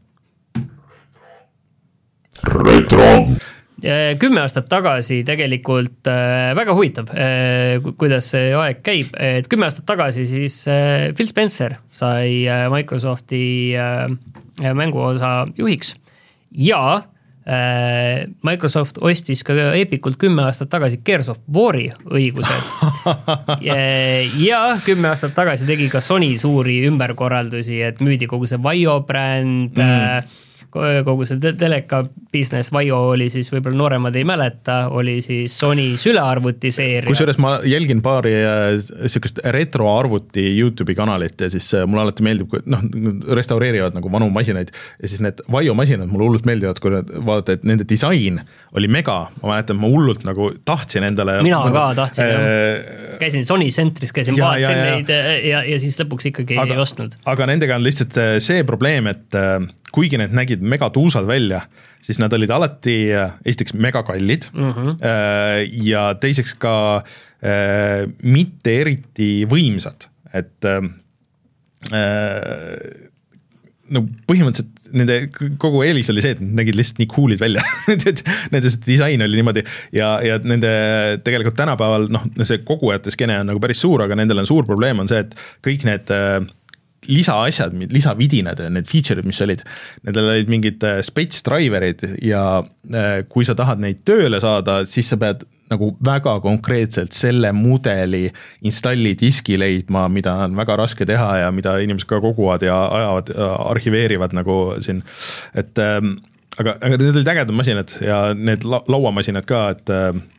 [SPEAKER 3] Retro!
[SPEAKER 2] Kümme aastat tagasi tegelikult äh, väga huvitav, äh, kuidas see aeg käib, et kümme aastat tagasi siis äh, Phil Spencer sai äh, Microsofti äh, mänguosa juhiks ja äh, Microsoft ostis ka Epicult kümme aastat tagasi Gears of War'i õigused ja, ja kümme aastat tagasi tegi ka Sony suuri ümberkorraldusi, et müüdi kogu see Vaio bränd mm. äh, kogu see teleka business, Vaio oli siis, võib-olla nooremad ei mäleta, oli siis Sony sülearvuti seeria.
[SPEAKER 1] Kusjuures ma jälgin paari sellist retroarvuti YouTube'i kanalit ja siis mulle alati meeldib, kui noh, restaureerivad nagu vanu masinaid ja siis need Vaio masinad mulle hullult meeldivad, kui vaadata, et nende disain oli mega, ma mäletan, ma hullult nagu tahtsin endale.
[SPEAKER 2] Mina ka tahtsin, äh, käisin Sony Centris, käisin ja, vaatasin ja, ja. neid ja, ja siis lõpuks ikkagi aga, ei ostnud. Aga
[SPEAKER 1] nendega on lihtsalt see probleem, et kuigi need nägid mega tuusad välja, siis nad olid alati esiteks mega kallid mm-hmm. ja teiseks ka äh, mitte eriti võimsad, et äh, no põhimõtteliselt nende kogu eelis oli see, et nad nägid lihtsalt nii cool'id välja nende disain oli niimoodi ja, ja nende tegelikult tänapäeval, noh, see kogujate skeene on nagu päris suur, aga nendel on suur probleem on see, et kõik need lisaasjad, lisavidinad ja need feature'id, mis olid, nendel olid mingid spets driverid ja kui sa tahad neid tööle saada, siis sa pead nagu väga konkreetselt selle mudeli installi diski leidma, mida on väga raske teha ja mida inimesed ka koguvad ja ajavad, arhiveerivad nagu siin, et aga, aga need olid ägedad masinad ja need la- lauamasinad ka, et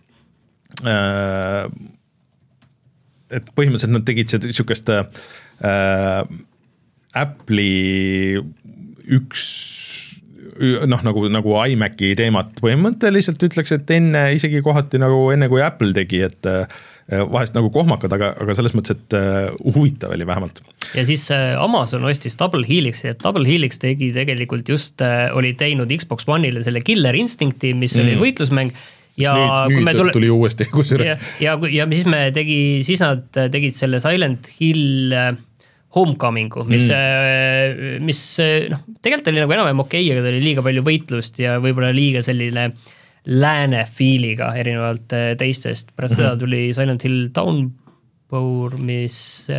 [SPEAKER 1] äh, et põhimõtteliselt nad tegid sihukest äh, Apple'i üks noh, nagu, nagu iMaci teemat põhimõtteliselt ütleks, et enne isegi kohati nagu enne kui Apple tegi, et vahest nagu kohmakad, aga, aga selles mõttes, et huvitav oli vähemalt.
[SPEAKER 2] Ja siis Amazon ostis Double Helixi, et Double Helix tegi tegelikult just, oli teinud Xbox One'ile selle Killer Instincti, mis mm. oli võitlusmäng, ja
[SPEAKER 1] nüüd,
[SPEAKER 2] kui
[SPEAKER 1] nüüd
[SPEAKER 2] me tule...
[SPEAKER 1] tuli uuesti
[SPEAKER 2] ja, ja, ja siis me tegi, siis nad tegid selle Silent Hill Homecomingu, mis mm., mis noh, tegelikult oli nagu enam okei, aga ta oli liiga palju võitlust ja võib-olla liiga selline lääne fiiliga erinevalt teistest. Pärast mm-hmm. seda tuli Silent Hill Downpour, mis,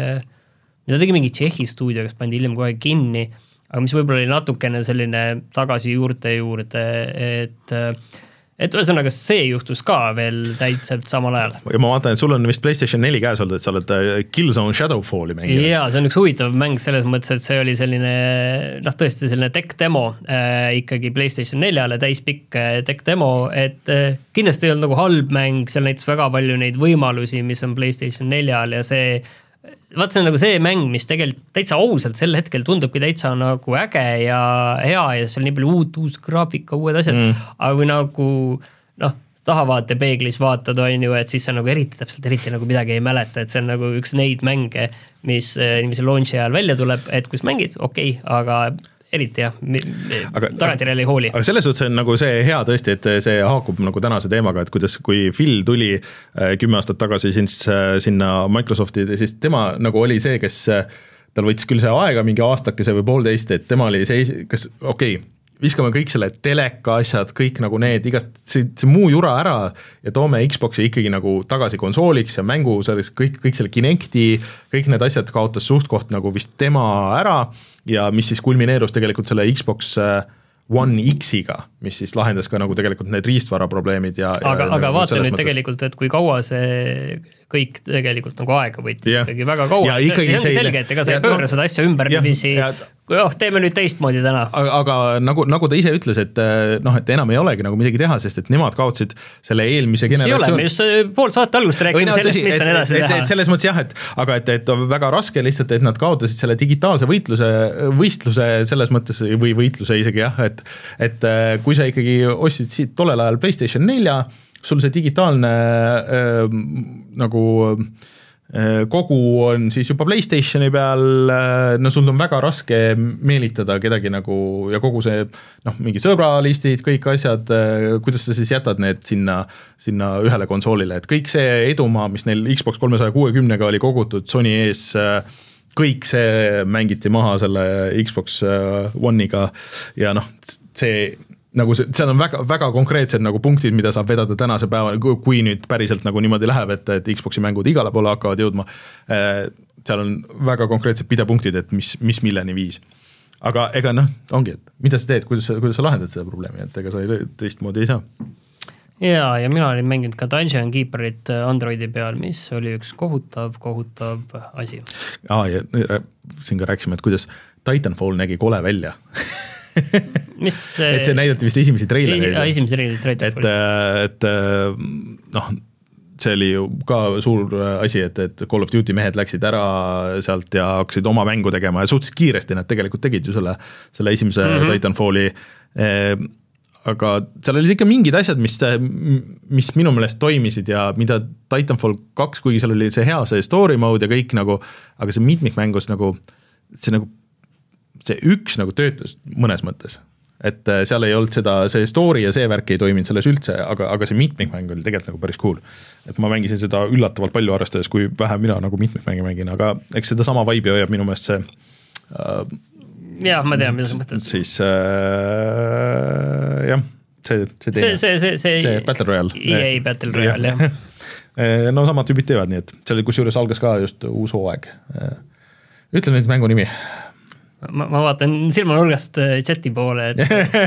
[SPEAKER 2] mida tegi mingi Tšehhi stuudio, kes pandi hiljem kohe kinni, aga mis võib-olla oli natukene selline tagasi juurte juurde, et et ühesõnaga see juhtus ka veel täitselt samal ajal.
[SPEAKER 1] Ja ma vaatan, et sul on vist PlayStation neli käes olnud, et sa oled Killzone Shadowfalli mängida.
[SPEAKER 2] Jaa, see on üks huvitav mäng selles mõttes, et see oli selline, noh tõesti selline tech demo äh, ikkagi PlayStation neljale, täispikk äh, tech demo, et äh, kindlasti ei olnud nagu halb mäng, seal näitas väga palju neid võimalusi, mis on PlayStation neljal ja see vaat see on nagu see mäng, mis tegelikult täitsa ausalt sel hetkel tundubki täitsa nagu äge ja hea ja seal nii palju uut, uus graafika, uued asjad, mm. aga kui nagu noh, tahavaate peeglis vaatad, on ju, et siis see nagu eriti täpselt, eriti nagu midagi ei mäleta, et see on nagu üks neid mänge, mis inimese launchi ajal välja tuleb, et kus mängid, okei, okay, aga eriti jah, tagantjärele ei hooli.
[SPEAKER 1] Aga selles suhtes on nagu see hea tõesti, et see haakub nagu tänase teemaga, et kuidas, kui Phil tuli kümme aastat tagasi siis sinna Microsofti, siis tema nagu oli see, kes tal võttis küll see aega mingi aastakese või poolteist, et tema oli see, kas okei, okay, viskame kõik selle teleka asjad, kõik nagu need, igast see, see muu jura ära ja toome Xboxi ikkagi nagu tagasi konsooliks ja mängu selleks, kõik, kõik selle Kinecti, kõik need asjad kaotas suhtkoht nagu vist tema ära ja mis siis kulmineerus tegelikult selle Xbox One X-iga, mis siis lahendas ka nagu tegelikult need riistvara probleemid ja
[SPEAKER 2] aga,
[SPEAKER 1] ja,
[SPEAKER 2] aga
[SPEAKER 1] nagu
[SPEAKER 2] vaata nüüd
[SPEAKER 1] mõttes.
[SPEAKER 2] Tegelikult, et kui kaua see kõik tegelikult nagu aega võttis
[SPEAKER 1] yeah.
[SPEAKER 2] ikkagi väga kaua, see, see on selge, et ega sa ei pööra no, seda asja ümber niiviisi, kui oh, teeme nüüd teistmoodi täna.
[SPEAKER 1] Aga, aga nagu, nagu ta ise ütles, et noh, et enam ei olegi nagu midagi teha, sest et nemad kaotsid selle eelmise generatsioon.
[SPEAKER 2] See ei ole, me just pool saate algust rääksime no, sellest, mis on edasi
[SPEAKER 1] et,
[SPEAKER 2] teha.
[SPEAKER 1] Et selles mõttes jah, et aga et, et on väga raske lihtsalt, et nad kaotasid selle digitaalse võitluse, võistluse selles mõttes või võitluse isegi jah, et, et kui sa ikkagi ostsid siit tollel ajal PlayStation nelja, sul see digitaalne äh, nagu kogu on siis juba PlayStationi peal, no sul on väga raske meelitada kedagi nagu ja kogu see noh, mingi sõbralistid, kõik asjad, kuidas sa siis jätad need sinna, sinna ühele konsoolile, et kõik see edumaa, mis neil Xbox kolmesaja kuuekümnega oli kogutud Sony ees, kõik see mängiti maha selle Xbox One'iga ja noh, see nagu see, seal on väga, väga konkreetsed nagu punktid, mida saab vedada tänase päeva, kui nüüd päriselt nagu niimoodi läheb, et, et Xboxi mängud igale poole hakkavad jõudma, seal on väga konkreetsed pidepunktid, et mis, mis milleni viis. Aga ega noh, ongi, et mida sa teed, kuidas, kuidas sa lahendad seda probleemi, et ega sa ei, teistmoodi ei saa.
[SPEAKER 2] Ja, ja mina olin mänginud ka Dungeon Keeperit Androidi peal, mis oli üks kohutav, kohutav asi. Aa,
[SPEAKER 1] ja siin ka rääkisime, et kuidas Titanfall nägi kole välja
[SPEAKER 2] mis,
[SPEAKER 1] et see näidati vist esimesi treilereid.
[SPEAKER 2] Esimesi treilereid.
[SPEAKER 1] Et, et noh, see oli ju ka suur asi, et, et Call of Duty mehed läksid ära sealt ja hakkasid oma mängu tegema ja suhteliselt kiiresti nad tegelikult tegid ju selle, selle esimese mm-hmm. Titanfalli. Aga seal olid ikka mingid asjad, mis, mis minu meelest toimisid ja mida Titanfall kaks, kuigi seal oli see hea, see story mode ja kõik nagu, aga see mitmikmängus nagu, see nagu see üks nagu töötas mõnes mõttes, et seal ei olnud seda, see story ja see värk ei toiminud selles üldse, aga, aga see mitmikmäng oli tegelikult nagu päris cool. Et ma mängisin seda üllatavalt palju arvestades, kui vähe mina nagu mitmikmängi mängin, aga eks seda sama vibe'i hoiab minu meelest see uh,
[SPEAKER 2] jah, ma tean, mida sa mõtled.
[SPEAKER 1] Siis äh, jah, see, see teine.
[SPEAKER 2] See, see, see, see,
[SPEAKER 1] see Battle Royale.
[SPEAKER 2] E A Battle Royale, jah.
[SPEAKER 1] No samad tüübid teevad, nii et see oli kus juures algas ka just uus hooaeg. Ütle nüüd mängu nimi.
[SPEAKER 2] Ma, ma vaatan silmanurgast chati poole, et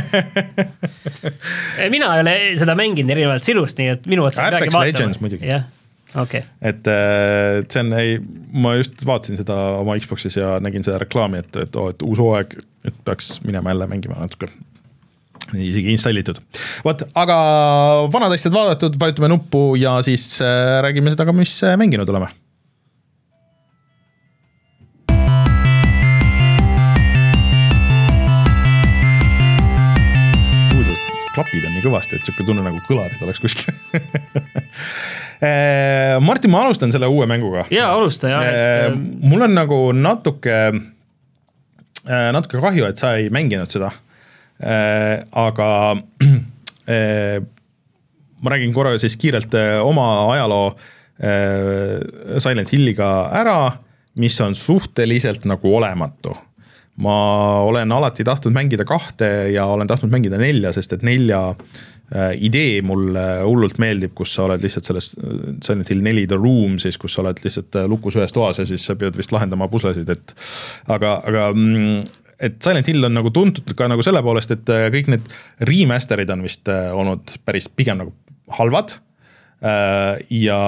[SPEAKER 2] mina ei ole seda mänginud erinevalt sinust, nii et minu otsa
[SPEAKER 1] Apex Legends muidugi.
[SPEAKER 2] Jah, okei. Okay.
[SPEAKER 1] Et see on, ei, ma just vaatasin seda oma Xboxis ja nägin seda reklaami, et, et, oh, et uus hooaeg, et peaks minema jälle mängima natuke. Isegi installitud. Võt, aga vanad asjad vaadatud, vajutame nuppu ja siis räägime seda ka, mis mänginud oleme. Klapid on nii kõvasti, et siuke tunne nagu kõlarid oleks kuskil. Martin, ma alustan selle uue mänguga.
[SPEAKER 2] Jaa, alusta, jah.
[SPEAKER 1] Et... Mul on nagu natuke, natuke kahju, et sa ei mänginud seda. Aga ma räägin korra siis kiirelt oma ajaloo Silent Hilliga ära, mis on suhteliselt nagu olematu. Ma olen alati tahtnud mängida kahte ja olen tahtnud mängida nelja, sest et nelja äh, idee mulle hullult meeldib, kus sa oled lihtsalt selles Silent Hill neli The Room, siis kus sa oled lihtsalt lukus ühes toas ja siis sa pead vist lahendama puslesid, et aga, aga et Silent Hill on nagu tuntud ka nagu selle poolest, et kõik need remasterid on vist olnud päris pigem nagu halvad äh, ja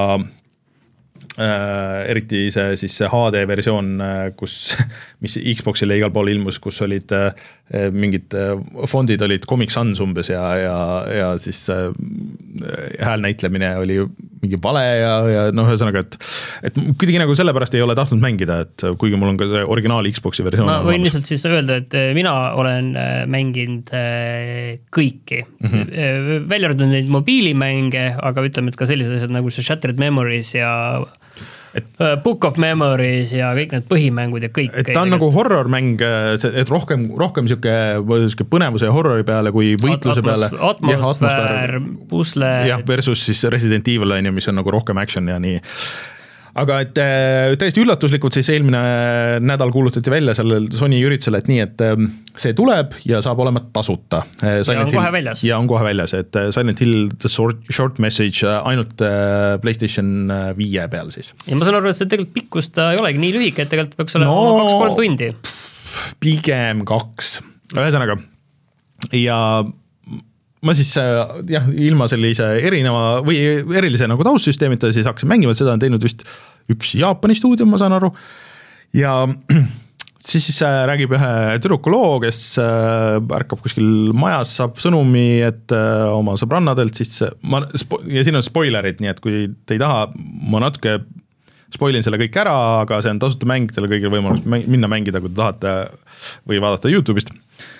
[SPEAKER 1] Äh, eriti see, siis see H D versioon, kus, mis Xboxile igal pool ilmus, kus olid äh, mingid fondid olid Comic Sans umbes ja, ja, ja siis äh, häälnäitlemine oli mingi vale ja, ja noh, ühesõnaga, et, et kuidagi nagu sellepärast ei ole tahtnud mängida, et kuigi mul on ka see originaal Xboxi versioon.
[SPEAKER 2] Ma võin lihtsalt siis öelda, et mina olen mänginud kõiki. Mm-hmm. Välja arvatud neid mobiilimänge, aga ütleme, et ka sellised asjad nagu see Shattered Memories ja et, Book of Memories ja kõik need põhimängud ja kõik.
[SPEAKER 1] Et ta on nagu horrormäng, et rohkem, rohkem siuke, siuke põnevuse ja horrori peale kui võitluse
[SPEAKER 2] Atmos,
[SPEAKER 1] peale.
[SPEAKER 2] Atmosfäär, pusle.
[SPEAKER 1] Jah, versus siis Resident Evil, mis on nagu rohkem action ja nii. Aga et täiesti üllatuslikult siis eelmine nädal kuulutati välja sellel Sony üritusel, et nii, et see tuleb ja saab olema tasuta.
[SPEAKER 2] Silent ja on Hill, kohe väljas.
[SPEAKER 1] Ja on kohe väljas, et Silent Hill The Short, short Message ainult PlayStation viie peal siis.
[SPEAKER 2] Ja ma saan aru, et see tegelikult pikkus ta ei olegi nii lühike, et tegelikult peaks olema no, kaks-kolm tundi.
[SPEAKER 1] Pigem kaks. Ühesõnaga. Ja ma siis jah, ilma sellise erineva või erilise nagu taustsüsteemita siis hakkasin mängima, seda on teinud vist üks Jaapani stuudio, ma saan aru. Ja siis, siis räägib ühe tüdruku loo, kes ärkab kuskil majas, saab sõnumi, et oma sõbrannadelt, siis ma, ja siin on spoilerid, nii et kui te ei taha, ma natuke spoilin selle kõik ära, aga see on tasuta mäng, teile kõigil võimalus minna mängida, kui te tahate või vaadata YouTube'ist.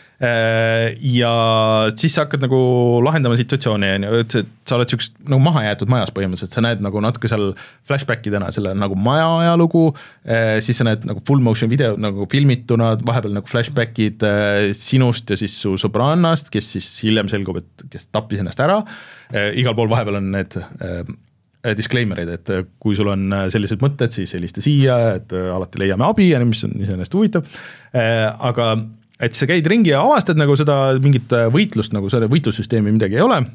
[SPEAKER 1] Ja siis sa hakkad nagu lahendama situatsiooni, et sa oled üks nagu maha jäetud majas põhimõtteliselt, sa näed nagu natuke seal flashbackidena selle nagu maja ajalugu, siis sa näed nagu full motion video nagu filmituna, vahepeal nagu flashbackid sinust ja siis su sõbrannast, kes siis hiljem selgub, et kes tappis ennast ära, igal pool vahepeal on need disclaimerid, et kui sul on sellised mõtted, siis helista siia, et alati leiame abi ja mis on iseenesest huvitav, aga et sa käid ringi ja avastad nagu seda mingit võitlust, nagu selle võitlussüsteemi midagi ei ole.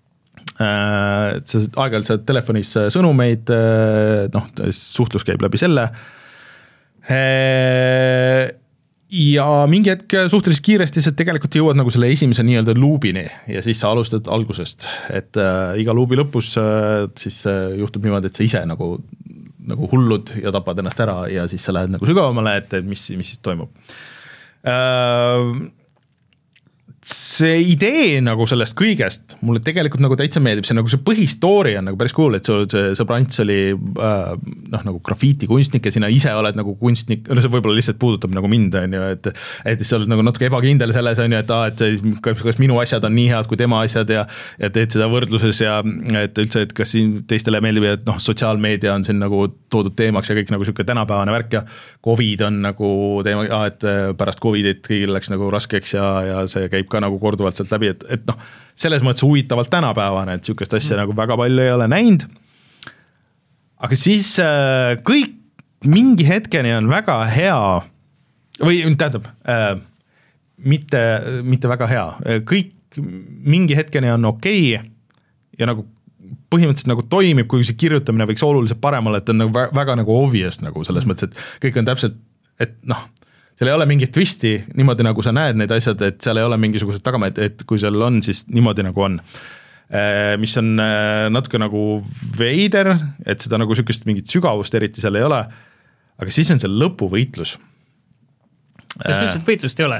[SPEAKER 1] Et sa aeg-ajalt saad telefonis sõnumeid, noh, suhtlus käib läbi selle. Ja mingi hetk suhteliselt kiiresti sa tegelikult jõuad nagu selle esimese nii-öelda luubini ja siis sa alustad algusest. Et äh, iga luubi lõpus äh, siis äh, juhtub niimoodi, et sa ise nagu, nagu hullud ja tapad ennast ära ja siis sa lähed nagu sügavamale, et, et mis, mis siis toimub. See idee nagu sellest kõigest mulle tegelikult nagu täitsa meeldib, see nagu see põhistoori on nagu päris cool, et see sõbrants oli äh, noh, nagu grafiitikunstnik ja sina ise oled nagu kunstnik, no see võib-olla lihtsalt puudutab nagu mind, on ju, et et sa oled nagu natuke ebakindel selles, on ju, et, ah, et kas, kas minu asjad on nii head kui tema asjad ja, ja teed seda võrdluses ja et üldse, et kas siin teistele meeldib, et noh, sotsiaalmeedia on siin nagu toodud teemaks ja kõik nagu siuke tänapäevane värk ja Covid on nagu teema, ah, et pärast Covidit kõigil läks nagu raskeks ja, ja see käib ka nagu korduvalt sealt läbi, et, et noh, selles mõttes huvitavalt tänapäevane, et sükest asja mm. nagu väga palju ei ole näinud. Aga siis äh, kõik mingi hetkeni on väga hea või tähendab, äh, mitte, mitte väga hea, kõik mingi hetkeni on okei okay, ja nagu põhimõtteliselt nagu toimib, kuigi see kirjutamine võiks oluliselt parem olla, et on nagu väga, väga nagu obvious nagu selles mõttes, et kõik on täpselt, et noh, seal ei ole mingit twisti niimoodi, nagu sa näed neid asjad, et seal ei ole mingisugused tagamaid, et kui seal on, siis niimoodi nagu on. Mis on natuke nagu veider, et seda nagu sükest mingit sügavust eriti seal ei ole, aga siis on seal lõpuvõitlus.
[SPEAKER 2] Sest ütlesid, et võitlust ei ole?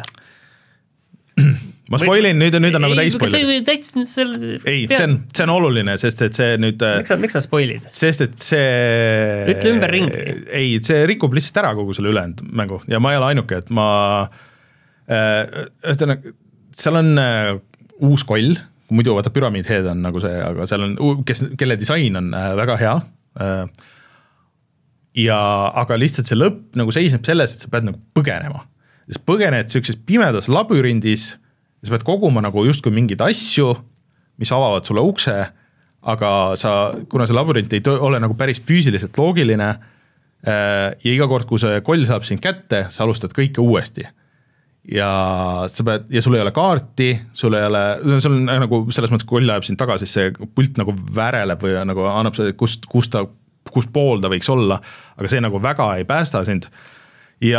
[SPEAKER 1] Ma spoilin, nüüd on, nüüd on nagu täis spoiler.
[SPEAKER 2] Ei, täis, seal...
[SPEAKER 1] ei see, on, see on oluline, sest et see nüüd...
[SPEAKER 2] Miks sa, miks sa spoilid?
[SPEAKER 1] Sest et see...
[SPEAKER 2] Ütle ümber ringi.
[SPEAKER 1] Ei, see rikub lihtsalt ära kogu selle ülejäänud mängu ja ma ei ole ainuke, et ma... Äh, seal on äh, uus koll, muidu vaata Pyramid Head on nagu see, aga seal on, kes, kelle disain on äh, väga hea äh, ja aga lihtsalt see lõpp nagu seisneb selles, et sa pead nagu põgenema. Sa põgened sellises pimedas labürindis ja sa pead koguma nagu justkui mingeid asju, mis avavad sulle ukse, aga sa, kuna see labürint ei ole nagu päris füüsiliselt loogiline äh, ja iga kord, kui see koll saab sind kätte, sa alustad kõike uuesti. Ja, sa pead, ja sul ei ole kaarti, sul ei ole, sul on nagu selles mõttes, kui koll ajab sind tagasi, see pult nagu väreleb või nagu annab see, kust, kust, ta, kust pool ta võiks olla, aga see nagu väga ei päästa sind. Ja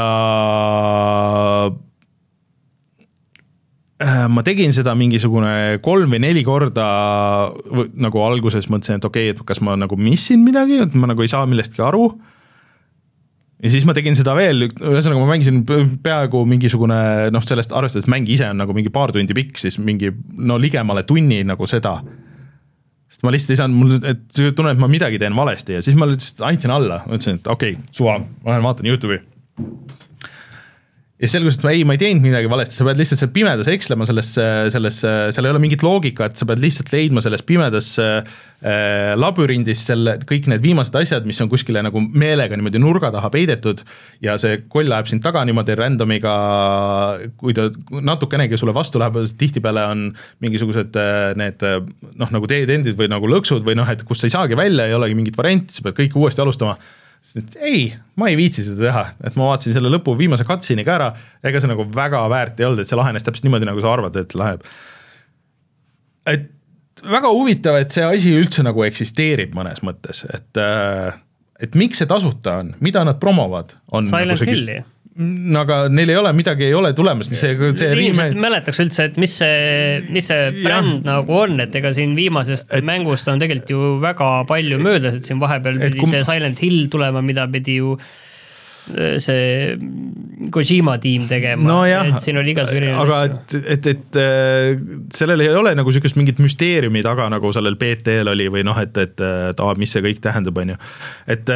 [SPEAKER 1] ma tegin seda mingisugune kolm või neli korda nagu alguses mõtlesin, et okei, okay, et kas ma nagu missin midagi, et ma nagu ei saa millestki aru. Ja siis ma tegin seda veel, ühesõnaga ma mängisin peaaegu mingisugune, noh sellest arvestades mäng ise on nagu mingi paar tundi pikk, siis mingi no ligemale tunni nagu seda. Sest ma lihtsalt ei saanud, mul et tunnen, et ma midagi teen valesti ja siis ma lihtsalt andsin alla, mõtlesin, et okei, okay, suva, ma lähen vaatan YouTube'i. Ja selgus, et ma ei, ma ei teinud midagi valesti, sa pead lihtsalt seal pimedas ekslema selles, selles, seal ei ole mingit loogika, et sa pead lihtsalt leidma selles pimedas äh, labürindis selle, kõik need viimased asjad, mis on kuskile nagu meelega niimoodi nurga taha peidetud ja see koll läheb sind taga niimoodi randomiga, kui ta natukenegi sulle vastu läheb, tihtipeale on mingisugused need noh, nagu teedendid või nagu lõksud või noh, et kus sa ei saagi välja, ei olegi mingit varianti, sa pead kõik uuesti alustama. Ei, ma ei viitsi seda teha, et ma vaatasin selle lõpu viimase cutscene'i ka ära, ega see nagu väga väärt ei olnud, et see lahenes täpselt niimoodi, nagu sa arvad, et läheb. Et väga huvitav, et see asi üldse nagu eksisteerib mõnes mõttes, et, et miks see tasuta on, mida nad promovad? On
[SPEAKER 2] Silent
[SPEAKER 1] nagu see,
[SPEAKER 2] Hilli.
[SPEAKER 1] No, aga neil ei ole midagi, ei ole tulemas. See, see
[SPEAKER 2] inimesed riime... mäletaks üldse, et mis see, mis see bränd ja. Nagu on, et ega siin viimasest et... mängust on tegelikult ju väga palju möödas, et siin vahepeal pidi kum... see Silent Hill tulema, mida pidi ju see Kojima tiim tegema,
[SPEAKER 1] no jah,
[SPEAKER 2] et siin oli igasugune
[SPEAKER 1] aga et, et, et sellel ei ole nagu sellist mingit müsteeriumi taga, nagu sellel B T-l oli või noh, et, et, et ah, mis see kõik tähendab, on ju. Et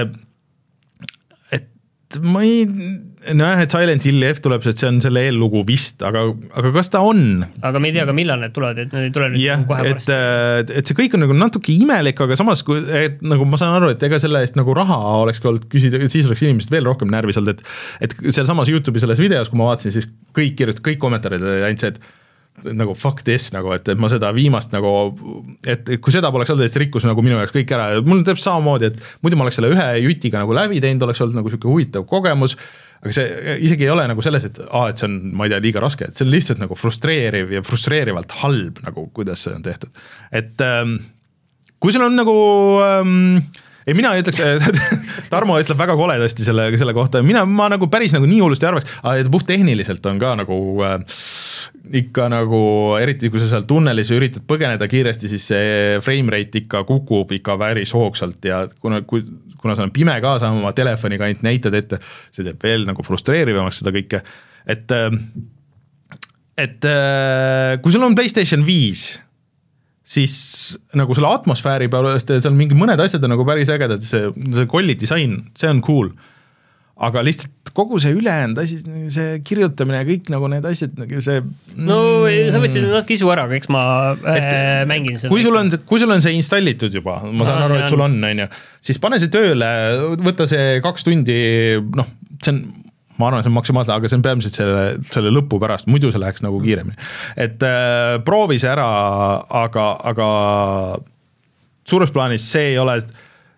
[SPEAKER 1] ma ei, noh, et Silent Hill F tuleb, et see on selle eellugu vist, aga, aga kas ta on?
[SPEAKER 2] Aga me ei tea ka, millal need tulevad, et need ei tule nüüd
[SPEAKER 1] yeah,
[SPEAKER 2] kohe
[SPEAKER 1] et, pärast. Et see kõik on nagu natuke imelik, aga samas, et nagu ma saan aru, et ega selle eest nagu raha oleks olnud küsida, siis oleks inimesed veel rohkem närvis olnud, et, et seal samas YouTube'i selles videos, kui ma vaatasin, siis kõik kirjutas, kõik kommentaarid ainult see, et nagu fuck this, nagu, et, et ma seda viimast nagu, et kui seda poleks olnud, et rikkus nagu minu jaoks kõik ära ja mul on täpselt samamoodi, et muidu ma oleks selle ühe jutiga nagu läbi teinud, oleks olnud nagu selline huvitav kogemus, aga see isegi ei ole nagu selles, et, aa, et see on, ma ei tea, liiga raske, et see on lihtsalt nagu frustreeriv ja frustreerivalt halb, nagu kuidas see on tehtud. Et ähm, kui sul on nagu ähm, ei, mina ütleks, Tarmo ütleb väga koledasti selle, selle kohta, mina ma nagu päris nagu nii hullust ei arvaks, et puht tehniliselt on ka nagu äh, ikka nagu, eriti kui sa seal tunnelis üritad põgeneda kiiresti, siis see frame rate ikka kukub ikka väris hoogsalt ja kuna, kui, kuna sa on pime ka, sa oma telefoniga ainult näitad ette, see teeb veel nagu frustreerivamaks seda kõike, et et kui sul on PlayStation viis, siis nagu selle atmosfääri peale, seal mingi mõned asjad on nagu päris ägedad, see, see kolli disain, see on cool, aga lihtsalt kogu see ülejäänud asi, see kirjutamine ja kõik nagu need asjad, see...
[SPEAKER 2] No sa võtsid natuke isu ära, eks ma et, äh, mängin seda.
[SPEAKER 1] Kui sul, on, kui sul on see installitud juba, ma saan no, aru, et sul on, on ju, siis pane see tööle, võta see kaks tundi, noh, see on, ma arvan, see on maksimaalselt, aga see on peamiselt selle, selle lõpu pärast, muidu see läheks nagu kiiremini. Et äh, proovi see ära, aga, aga suures plaanis see ei ole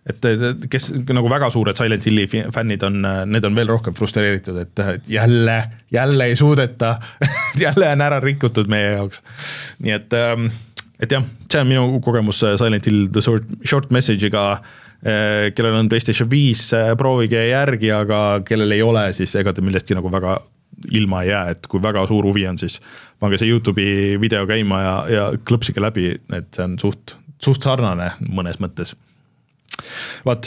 [SPEAKER 1] et kes nagu väga suured Silent Hilli fännid on, need on veel rohkem frustreeritud, et jälle, jälle ei suudeta, jälle on ära rikutud meie jaoks. Nii et, et jah, see on minu kogemus Silent Hill The Short Message'iga, kellel on PlayStation viis, proovige järgi, aga kellel ei ole, siis ega te millestki nagu väga ilma ei jää, et kui väga suur huvi on, siis pange see YouTube'i video käima ja, ja klõpsige läbi, et see on suht, suht sarnane mõnes mõttes. Vaat.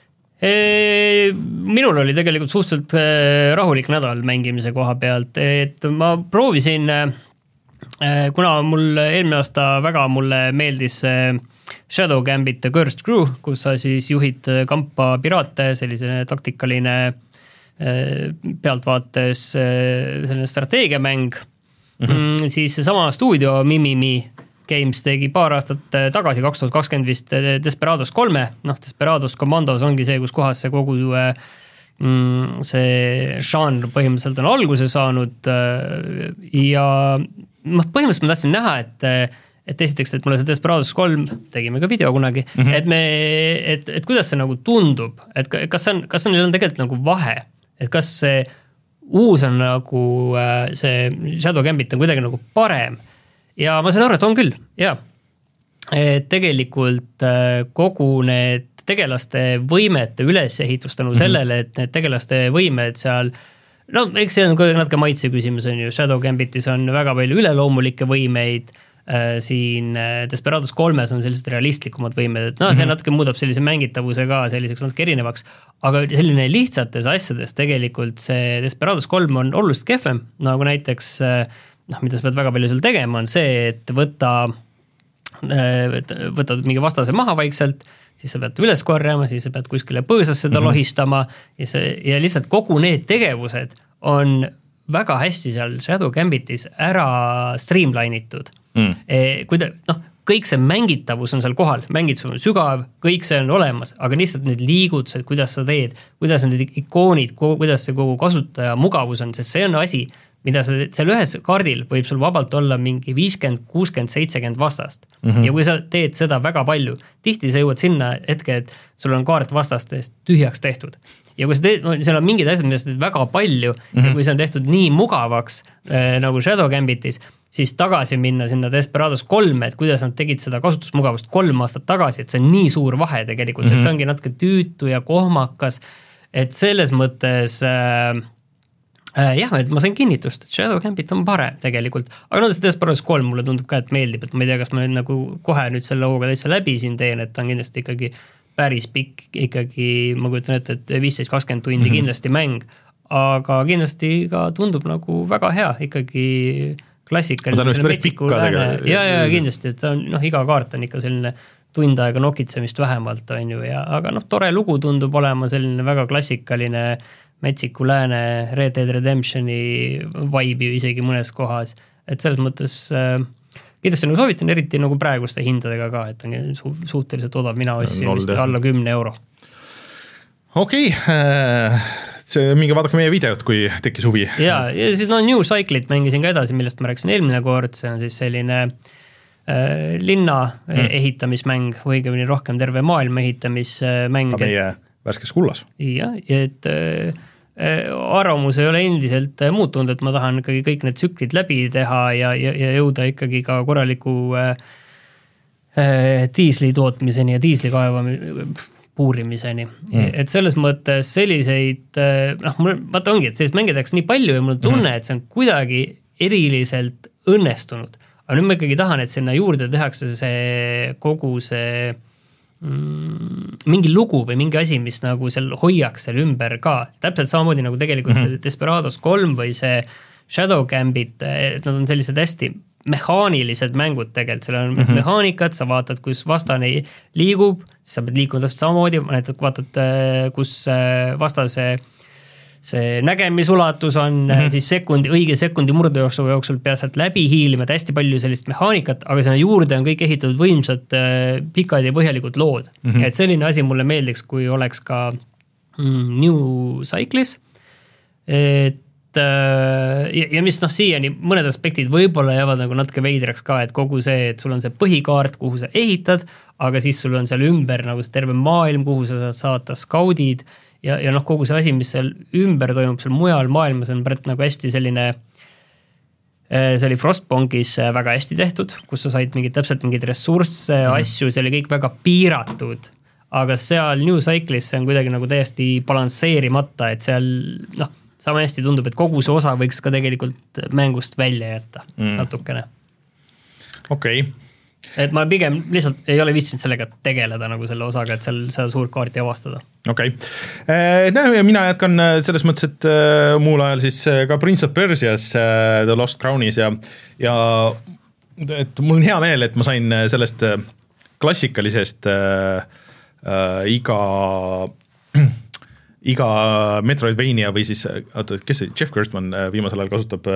[SPEAKER 2] Minul oli tegelikult suhteliselt rahulik nädal mängimise koha pealt, et ma proovisin, kuna mul eelmine aasta väga mulle meeldis Shadow Gambit The Cursed Crew, kus sa siis juhid kampa piraate, sellise taktikaline pealtvaates selline strateegiamäng, mm-hmm. siis sama stuudio Mimimi Games tegi paar aastat tagasi, kaks tuhat kakskümmend vist Desperados kolme, noh Desperados Commandos ongi see, kus kohas see kogu mm, see žanr põhimõtteliselt on alguse saanud ja noh, põhimõtteliselt ma tahtsin näha, et et esiteks, et mulle see Desperados kolm, tegime ka video kunagi, mm-hmm. et me, et, et kuidas see nagu tundub, et kas see on, kas see on tegelikult nagu vahe, et kas see uus on nagu see Shadow Gambit on kuidagi nagu parem ja ma saan aru, et on küll, jaa. Et tegelikult kogu need tegelaste võimete ülesehitustanu mm-hmm. sellele, et need tegelaste võimed seal, no eks see on natuke maitse küsimus, on ju, Shadow Gambitis on väga palju üleloomulikke võimeid, siin Desperados kolmes on sellised realistlikumad võimed, et noh, see natuke muudab sellise mängitavuse ka selliseks natuke erinevaks, aga selline lihtsates asjades tegelikult see Desperados kolm on oluliselt kehvem, nagu näiteks, noh, mida sa pead väga palju seal tegema, on see, et võtta, võtad mingi vastase maha vaikselt, siis sa pead üles korjama, siis sa pead kuskile põõsas seda mm-hmm. lohistama ja, see, ja lihtsalt kogu need tegevused on väga hästi seal Shadow Gambitis ära streamline'itud. Mm. Kui ta, noh, kõik see mängitavus on seal kohal, mängitavus on sügav, kõik see on olemas, aga lihtsalt need liigutused, kuidas sa teed, kuidas on need ikoonid, kuidas see kogu kasutaja mugavus on, sest see on asi, mida sa, seal ühes kaardil võib sul vabalt olla mingi viiskümmend, kuuskümmend, seitsekümmend vastast. Mm-hmm. Ja kui sa teed seda väga palju, tihti sa jõuad sinna hetke, et sul on kaart vastastest tühjaks tehtud. Ja kui sa teed, no, seal on mingid asjad, mida sa teed väga palju mm-hmm. ja kui see on tehtud nii mugavaks äh, nagu Shadow Gambitis, siis tagasi minna sinna Desperados kolme, et kuidas nad tegid seda kasutusmugavust kolm aastat tagasi, et see on nii suur vahe tegelikult, mm-hmm. et see ongi natuke tüütu ja kohmakas, et selles mõttes äh, äh, jah, et ma sain kinnitust, et Shadow Gambit on parem tegelikult, aga no see Desperados kolm mulle tundub ka, et meeldib, et ma ei tea, kas ma nüüd nagu kohe nüüd selle hooga täitsa läbi siin teen, et ta on kindlasti ikkagi päris pikk, ikkagi ma kujutan ette, et viisteist kakskümmend tundi mm-hmm. kindlasti mäng, aga kindlasti ka tundub nagu väga hea, ikkagi klassikaline, selle metsiku lääne, ja, ja kindlasti, et see on, noh, iga kaart on ikka selline tund aega nokitsemist vähemalt, on ju, ja, aga noh, tore lugu tundub olema selline väga klassikaline metsiku lääne Red Dead Redemptioni vibe isegi mõnes kohas, et selles mõttes äh, kindlasti nagu soovitan, eriti nagu praeguste hindadega ka, et on su- suhteliselt odav, mina ostsin vist alla kümne euro.
[SPEAKER 1] Okei, okay, äh... see mingi vaadake meie videot, kui tekkis huvi.
[SPEAKER 2] Ja, ja siis no New Cycle'it mängisin ka edasi, millest ma rääkisin eelmine kord, see on siis selline äh, linna mm. ehitamismäng, või õigemini rohkem terve maailma ehitamismäng.
[SPEAKER 1] Ka meie värskes kullas.
[SPEAKER 2] Ja, et äh, arvamus ei ole endiselt muutunud, et ma tahan ikkagi kõik need tsüklid läbi teha ja, ja, ja jõuda ikkagi ka korraliku äh, äh, diisli tootmiseni ja diisli kaevamiseni, puurimiseni. Mm. Et selles mõttes selliseid, noh, vaata ongi, et sellist mängidaks nii palju ja mul tunne, et see on kuidagi eriliselt õnnestunud. Aga nüüd ma ikkagi tahan, et sinna juurde tehakse see kogu see mm, mingi lugu või mingi asi, mis nagu seal hoiaks seal ümber ka. Täpselt samamoodi nagu tegelikult mm-hmm. see Desperados kolm või see Shadow Gambit, et nad on sellised hästi mehaanilised mängud tegelikult, seal on mm-hmm. mehaanikat, sa vaatad, kus vastane liigub, siis sa pead liikuma täpselt samamoodi, vaatad, kus vastase see nägemisulatus on, mm-hmm. siis sekundi, õige sekundi murdejooksu jooksul pead sealt läbi hiilima, et hästi palju sellist mehaanikat, aga sinna juurde on kõik ehitatud võimsad pikad ja põhjalikud lood. Mm-hmm. Et selline asi mulle meeldiks, kui oleks ka mm, New Cyclis, et et ja, ja mis noh, siiani mõned aspektid võib-olla jäävad nagu natuke veidraks ka, et kogu see, et sul on see põhikaart, kuhu sa ehitad, aga siis sul on seal ümber nagu see terve maailm, kuhu sa saad saata skaudid ja, ja noh, kogu see asi, mis seal ümber toimub seal mujal maailmas on pärit nagu hästi selline, see oli Frostpunkis väga hästi tehtud, kus sa said mingid, täpselt mingid ressursse, mm. asju, see oli kõik väga piiratud, aga seal New Cyclis see on kuidagi nagu täiesti balansseerimata, et seal noh, sama hästi tundub, et kogu see osa võiks ka tegelikult mängust välja jätta mm. natukene.
[SPEAKER 1] Okei. Okay.
[SPEAKER 2] Et ma pigem lihtsalt ei ole viitsinud sellega tegeleda nagu selle osaga, et seal seda suurt kaarti avastada.
[SPEAKER 1] Okei. Okay. No, ja mina jätkan selles mõttes, et muul ajal siis ka Prince of Persias The Lost Crownis ja, ja et mul on hea meel, et ma sain sellest klassikalisest äh, äh, iga iga Metroidvania või siis, oota, kes see, Jeff Gerstmann viimasel ajal kasutab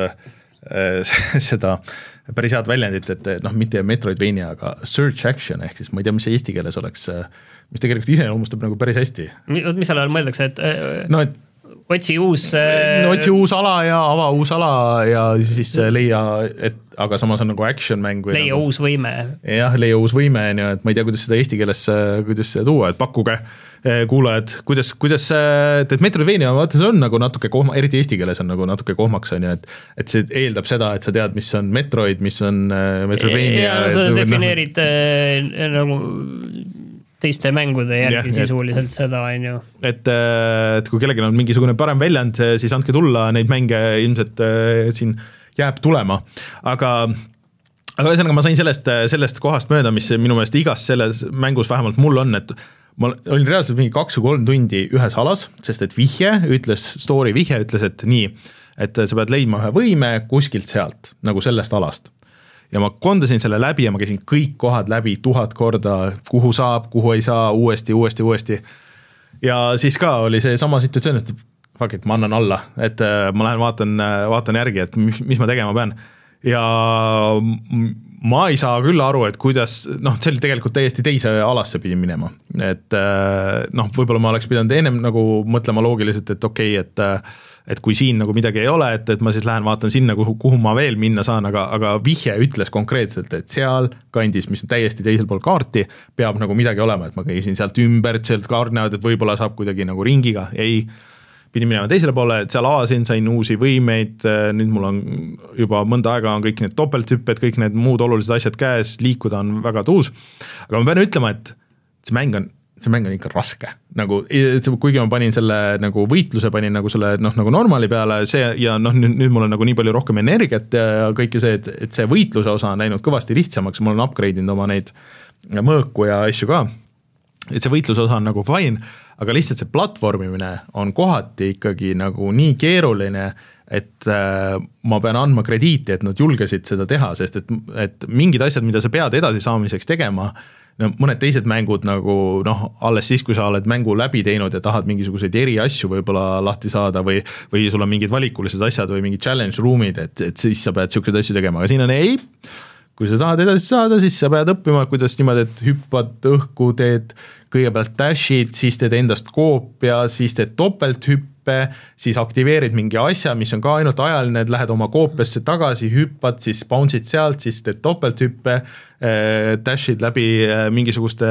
[SPEAKER 1] seda päris head väljendit, et noh, mitte Metroidvania, aga search action, ehk siis ma ei tea, mis see eesti keeles oleks, mis tegelikult ise loomustab nagu päris hästi.
[SPEAKER 2] Mis selle ajal mõeldakse, et,
[SPEAKER 1] no, et
[SPEAKER 2] otsi uus
[SPEAKER 1] no otsi uus ala ja ava uus ala ja siis leia, et aga samas on nagu action mäng või
[SPEAKER 2] leia
[SPEAKER 1] nagu,
[SPEAKER 2] uus võime.
[SPEAKER 1] Jah, leia uus võime, et ma ei tea, kuidas seda eesti keeles, kuidas seda tuua, et pakkuge kuulajad, kuidas, kuidas et Metroidvania vaata, see on nagu natuke kohma, eriti eesti keeles on nagu natuke kohmaks on ju, et, et see eeldab seda, et sa tead, mis on Metroid, mis on Metroidvania.
[SPEAKER 2] Ja, no, sa et, defineerid äh, nagu teiste mängude järgi ja, sisuliselt et, seda, on ju.
[SPEAKER 1] Et, et kui kellelgi on mingisugune parem väljend, siis andke tulla, neid mänge ilmselt siin jääb tulema. Aga, aga ühesõnaga ma sain sellest, sellest kohast mööda, mis minu meelest igas selles mängus vähemalt mul on, et ma olin reaalselt mingi kaks või kolm tundi ühes alas, sest et vihje ütles, story vihje ütles, et nii, et sa pead leidma ühe võime kuskilt sealt, nagu sellest alast. Ja ma kondasin selle läbi ja ma käisin kõik kohad läbi tuhat korda, kuhu saab, kuhu ei saa, uuesti, uuesti, uuesti. Ja siis ka oli see sama situatsioon, et fuck it, ma annan alla, et ma lähen vaatan, vaatan järgi, et mis, mis ma tegema pean. Ja ma ei saa küll aru, et kuidas, noh, see oli tegelikult täiesti teise alasse pidin minema. Et noh, võib-olla ma oleks pidanud ennem nagu mõtlema loogiliselt, et okei, okay, et et kui siin nagu midagi ei ole, et, et ma siis lähen vaatan sinna, kuhu, kuhu ma veel minna saan, aga, aga vihje ütles konkreetselt, et seal kandis, mis on täiesti teisel pool kaarti, peab nagu midagi olema, et ma käisin sealt ümber, sealt kaart näod, et võib-olla saab kuidagi nagu ringiga, ei, pidin minema teisele poole, et seal avasin, sain uusi võimeid, nüüd mul on juba mõnda aega on kõik need topelthüpped, kõik need muud olulised asjad käes, liikuda on väga tuus, aga ma pean ütlema, et see mäng on see mäng on ikka raske, nagu, kuigi ma panin selle nagu võitluse, panin nagu selle noh, nagu normaali peale, see ja noh, nüüd, nüüd mul on nagu nii palju rohkem energiat ja kõike see, et, et see võitluse osa on läinud kõvasti lihtsamaks, mul on upgrade inud oma neid mõõku ja asju ka, et see võitluse osa on nagu fine, aga lihtsalt see platvormimine on kohati ikkagi nagu nii keeruline, et äh, ma pean andma krediiti, et nad julgesid seda teha, sest et, et mingid asjad, mida sa pead edasi saamiseks tegema, no mõned teised mängud nagu noh, alles siis, kui sa oled mängu läbi teinud ja tahad mingisuguseid eri asju võib-olla lahti saada või, või sul on mingid valikulised asjad või mingid challenge roomid, et, et siis sa pead siukseid asju tegema, aga siin on ei, kui sa tahad edasi saada, siis sa pead õppima, kuidas niimoodi, et hüppad õhku, teed kõigepealt dashid, siis teed endast koopia, siis teed topelthüppe, siis aktiveerid mingi asja, mis on ka ainult ajaline, et lähed oma koopiasse tagasi, hüppad, siis bounce'id sealt, siis teed topelthüppe, dashid läbi mingisuguste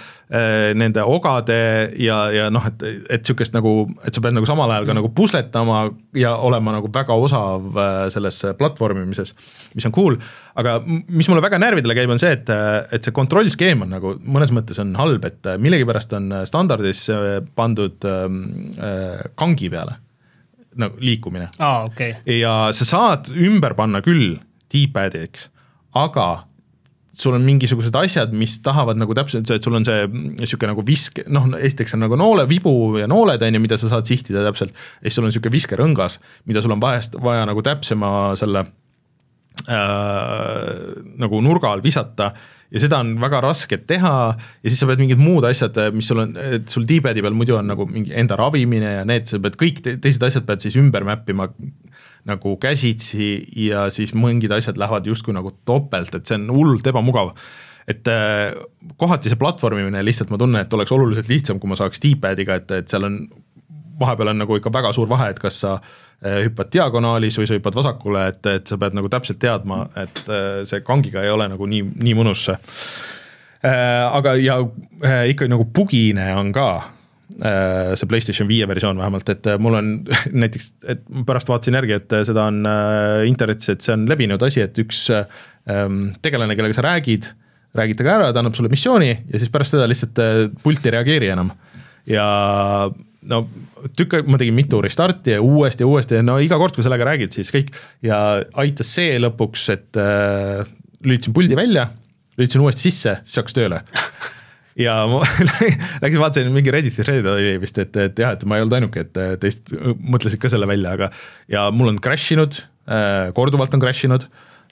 [SPEAKER 1] nende ogade ja, ja noh, et, et sükest nagu, et sa pead nagu samal ajal ka nagu pusletama ja olema nagu väga osav selles platvormimises, mis on cool, aga mis mulle väga närvidele käib, on see, et, et see kontrollskeem on nagu mõnes mõttes on halb, et millegipärast on standardis pandud äh, kangi peale nagu liikumine.
[SPEAKER 2] Ah, okay.
[SPEAKER 1] Ja sa saad ümber panna küll D-padiks, aga sul on mingisugused asjad, mis tahavad nagu täpselt see, et sul on see niisugune nagu visk, noh, esiteks on nagu noole, vibu ja nooled, on ju, mida sa saad sihtida täpselt, ja siis sul on niisugune viskerõngas, mida sul on vahest vaja nagu täpsema selle äh, nagu nurga all visata, ja seda on väga raske teha, ja siis sa pead mingid muud asjad, mis sul on, et sul D-padi peal muidu on nagu mingi enda ravimine ja need, sa pead kõik teised asjad pead siis ümber mäppima nagu käsitsi ja siis mingid asjad lähevad justkui nagu topelt, et see on hullult ebamugav. Et äh, kohati see platvormimine lihtsalt ma tunnen, et oleks oluliselt lihtsam, kui ma saaks D-padiga, et, et seal on vahepeal on nagu ikka väga suur vahe, et kas sa hüppad diagonaalis või sa hüppad vasakule, et, et sa pead nagu täpselt teadma, et see kangiga ei ole nagu nii, nii mõnus see. Aga ja ikka nagu bugine on ka see PlayStation viie versioon vähemalt, et mul on näiteks, et pärast vaatasin järgi, et seda on internetis, et see on levinud asi, et üks tegelane, kellega sa räägid, räägid temaga ära, ta annab sulle missiooni ja siis pärast seda lihtsalt pult ei reageeri enam. Ja no tükk, ma tegin mitu restarti ja uuesti ja uuesti, no iga kord, kui sellega räägid, siis kõik ja aitas see lõpuks, et äh, lülitasin puldi välja, lülitasin uuesti sisse, siis hakkas tööle. Ja ma läksin vaatasin mingi Redditis Reddit oli vist, et, et jah, et ma ei olnud ainuke, et teist mõtlesid ka selle välja, aga ja mul on crashinud, äh, korduvalt on crashinud,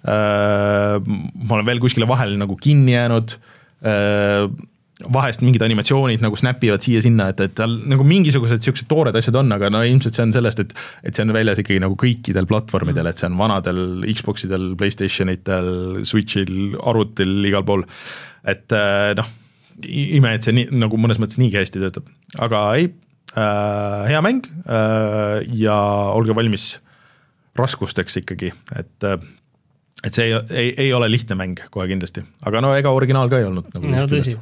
[SPEAKER 1] äh, ma olen veel kuskile vahel nagu kinni jäänud, äh, vahest mingid animatsioonid nagu snapivad siia-sinna, et, et tal nagu mingisugused siuksed toored asjad on, aga no ilmselt see on sellest, et, et see on väljas ikkagi nagu kõikidel platvormidel, et see on vanadel Xboxidel, PlayStationitel, Switchil, arvutil, igal pool. Et noh, ime, et see nii, nagu mõnes mõttes niigi hästi töötab. Aga ei, äh, hea mäng äh, ja olge valmis raskusteks ikkagi, et et see ei, ei, ei ole lihtne mäng kohe kindlasti. Aga no ega originaal ka ei olnud. Nagu
[SPEAKER 2] no tõsi.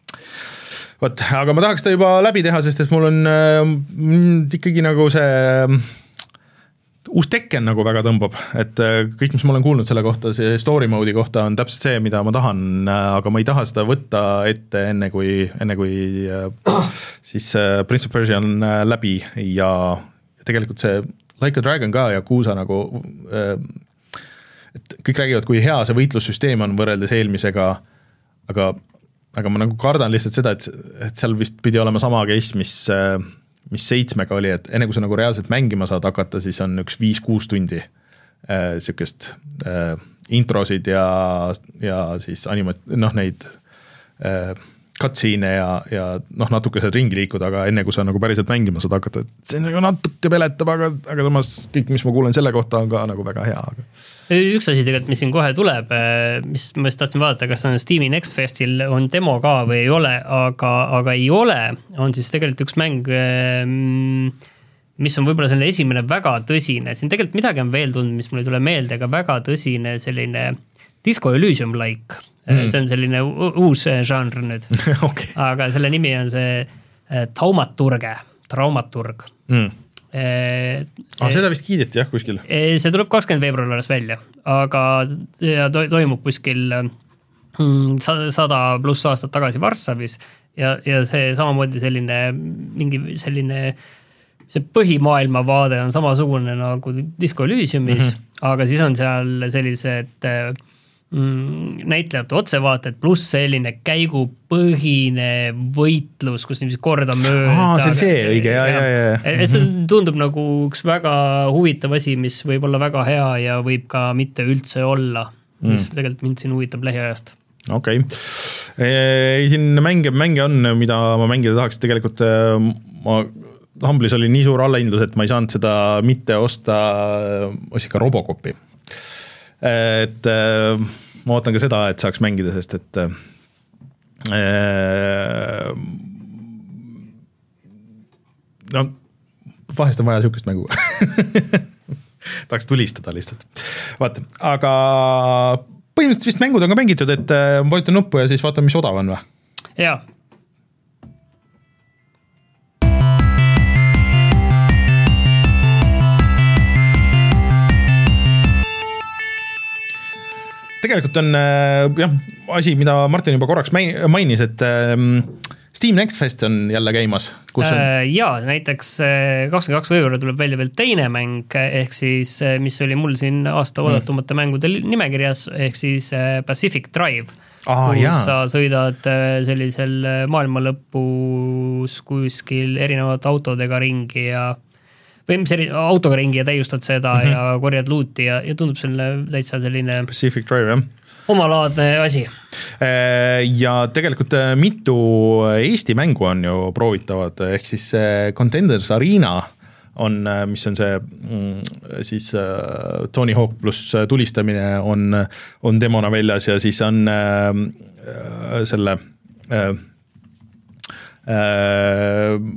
[SPEAKER 1] Võt, aga ma tahaks ta juba läbi teha, sest et mul on äh, ikkagi nagu see äh, uus Tekken nagu väga tõmbab, et äh, kõik, mis ma olen kuulnud selle kohta, see story mode'i kohta on täpselt see, mida ma tahan, äh, aga ma ei taha seda võtta ette enne kui, enne kui äh, siis äh, Prince of Persia on äh, läbi ja tegelikult see Like a Dragon ka ja Kuusa nagu äh, et kõik räägivad, kui hea see võitlussüsteem on võrreldes eelmisega, aga aga ma nagu kardan lihtsalt seda, et, et seal vist pidi olema sama case, mis, mis seitsmega oli, et enne kui sa nagu reaalselt mängima saad hakata, siis on üks viis-kuus tundi äh, sükest äh, introsid ja, ja siis anima-, noh neid äh, cutscene ja, ja noh, natuke seal ringi liikuda, aga enne kui sa nagu päriselt mängima saad hakata, et see nagu natuke peletab, aga, aga samas kõik, mis ma kuulen selle kohta, on ka nagu väga hea. Aga
[SPEAKER 2] üks asi tegelikult, mis siin kohe tuleb, mis ma just tahtsin vaadata, kas on Steam'i Next Festil on demo ka või ei ole, aga, aga ei ole, on siis tegelikult üks mäng, mis on võib-olla selline esimene väga tõsine, siin tegelikult midagi on veel tulnud, mis mulle ei tule meelde, aga väga tõsine selline Disco Elysium-like, mm. see on selline uus žanr nüüd,
[SPEAKER 1] okay.
[SPEAKER 2] Aga selle nimi on see Taumaturge, Traumaturg. Mm.
[SPEAKER 1] E, ah, seda vist kiideti jah kuskil.
[SPEAKER 2] See tuleb kakskümmend veebruaris välja, aga ja to, toimub kuskil sada pluss aastat tagasi Varssavis ja, ja see samamoodi selline mingi selline see põhimaailma vaade on samasugune nagu Disco Elysiumis, mm-hmm. aga siis on seal sellised näitlejate otsevaated pluss selline käigupõhine võitlus, kus niiviisi korda mööda.
[SPEAKER 1] Aa, see on see õige, ja, ja, ja.
[SPEAKER 2] Et see tundub nagu üks väga huvitav asi, mis võib olla väga hea ja võib ka mitte üldse olla, mis mm. tegelikult mind siin huvitab lähiajast.
[SPEAKER 1] Okei. Okay. Siin mänge, mänge on, mida ma mängida tahaks, tegelikult ma Humblis oli nii suur allahindlus, et ma ei saanud seda mitte osta, ossi ka Robocopi. Et ma ootan ka seda, et saaks mängida, sest et äh, no vahest on vaja sihukest mängu. Tahaks tulistada lihtsalt. Vaata, aga põhimõtteliselt vist mängud on ka mängitud, et ma vajutan nuppu ja siis vaatan, mis odav on või?
[SPEAKER 2] Jaa.
[SPEAKER 1] Tegelikult on jah, asi, mida Martin juba korraks mainis, et Steam Next Fest on jälle käimas. Kus on?
[SPEAKER 2] Jaa, näiteks kakskümmend kaks veebruar tuleb välja veel teine mäng, ehk siis, mis oli mul siin aasta oodatumate mm. mängude nimekirjas, ehk siis Pacific Drive,
[SPEAKER 1] ah,
[SPEAKER 2] kus
[SPEAKER 1] jaa.
[SPEAKER 2] sa sõidad sellisel maailma lõpus kuskil erinevate autodega ringi ja või mis eri, autoga ringi ja täiustad seda mm-hmm. ja korjad luuti ja, ja tundub selle täitsa selline
[SPEAKER 1] Pacific Drive, jah.
[SPEAKER 2] Omalaadne asi.
[SPEAKER 1] Ja tegelikult mitu Eesti mängu on ju proovitavad, ehk siis Contenders Arena on, mis on see siis Tony Hawk pluss tulistamine on, on demona väljas ja siis on äh, selle äh, äh,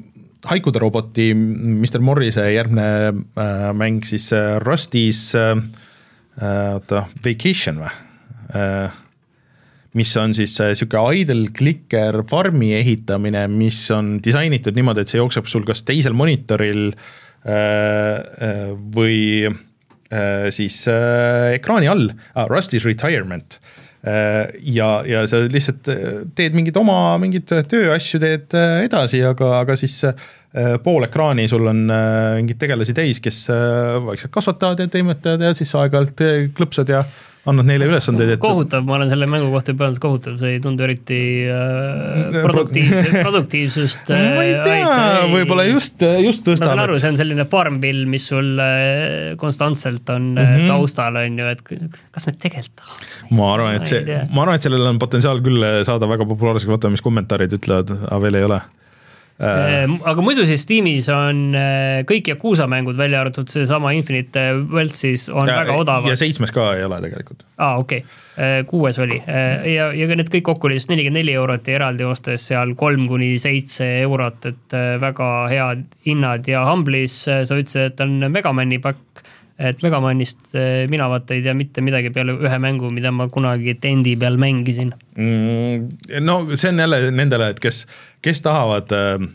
[SPEAKER 1] Haikude roboti mister Morrise järgmine äh, mäng siis äh, Rusty's äh, oota, Vacation või äh,? mis on siis siuke idle clicker farmi ehitamine, mis on disainitud niimoodi, et see jookseb sul kas teisel monitoril äh, või äh, siis äh, ekraani all, ah, Rusty's Retirement. Äh, ja, ja sa lihtsalt teed mingid oma mingid tööasju teed edasi, aga, aga siis äh, pool ekraani sul on äh, mingid tegelasi täis, kes äh, vaikselt kasvatavad ja teemetavad ja siis aeg-ajalt klõpsad ja annad neile ülesandeid, et
[SPEAKER 2] kohutav, ma olen selle mängu kohta juba öelnud kohutav, see ei tundu eriti äh, produktiivsust, produktiivsust äh,
[SPEAKER 1] ma ei tea, võib-olla just, just tõstab.
[SPEAKER 2] Ma saan aru, see on selline farmbill, mis sul äh, konstantselt on mm-hmm. taustal, on ju, et kas me tegelikult
[SPEAKER 1] ma arvan, et see, ma arvan, et sellel on potentsiaal küll saada väga populaarseks, vaata, mis kommentaarid ütlevad, aga veel ei ole.
[SPEAKER 2] Äh, aga muidu siis Steamis on kõik Yakuza mängud välja arvatud, see sama Infinite Wealth siis on ja, väga odav.
[SPEAKER 1] Ja seitsmes ka ei ole tegelikult.
[SPEAKER 2] Aa, okei. Okay. Kuues oli. Ja, ja need kõik kokku oli just nelikümmend neli eurot ja eraldi ostes seal kolm kuni seitse eurot, et väga head hinnad ja Humble'is sa ütlesid, et on Megamani pakk, et Megamanist mina vaata ei tea mitte midagi peale ühe mängu, mida ma kunagi tendi peal mängisin.
[SPEAKER 1] Mm, no see on jälle nendele, et kes, kes tahavad äh,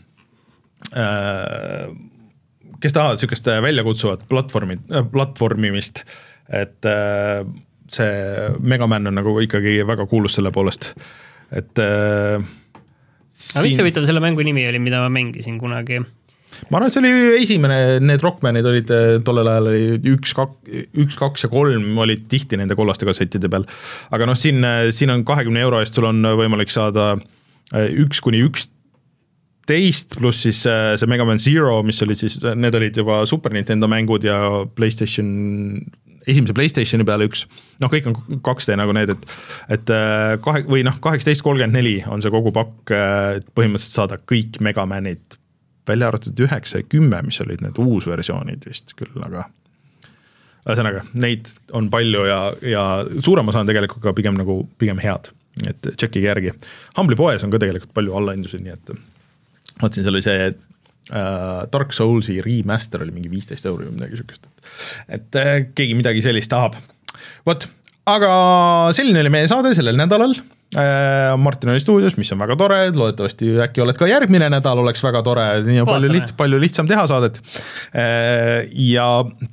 [SPEAKER 1] kes tahavad sükest väljakutsuvat platvormi, platvormimist, et äh, see Megaman on nagu ikkagi väga kuulus selle poolest, et äh,
[SPEAKER 2] aga mis see võitav selle mängu nimi oli, mida ma mängisin kunagi?
[SPEAKER 1] Ma arvan, et see oli esimene, need Rockmanid olid tollel ajal üks, kaks, üks, kaks ja kolm olid tihti nende kollaste kassettide peal, aga noh, siin, siin on kahekümne euro eest sul on võimalik saada üks kuni üksteist pluss siis see Mega Man Zero, mis olid siis, need olid juba Super Nintendo mängud ja PlayStation, esimese PlayStationi peale üks, noh, kõik on kaks D nagu need, et, et kahe, või noh, kaheksateist kolmkümmend neli on see kogu pakk, et põhimõtteliselt saada kõik Mega Manid välja arvatud üheksa ja kümme, mis olid need uusversioonid vist küll, aga ühesõnaga, neid on palju ja, ja suurem osa on tegelikult ka pigem nagu pigem head, et tšekkige järgi. Humble'i poes on ka tegelikult palju allaindusi, nii et mõtlesin, seal oli see äh, Dark Soulsi remaster oli mingi viisteist euri või midagi sükest, et äh, keegi midagi sellist tahab. Vot, aga selline oli meie saade sellel nädalal. Martin oli stuudios, mis on väga tore, loodetavasti äkki oled ka järgmine nädal, oleks väga tore, nii on palju, liht, palju lihtsam teha saadet. Ja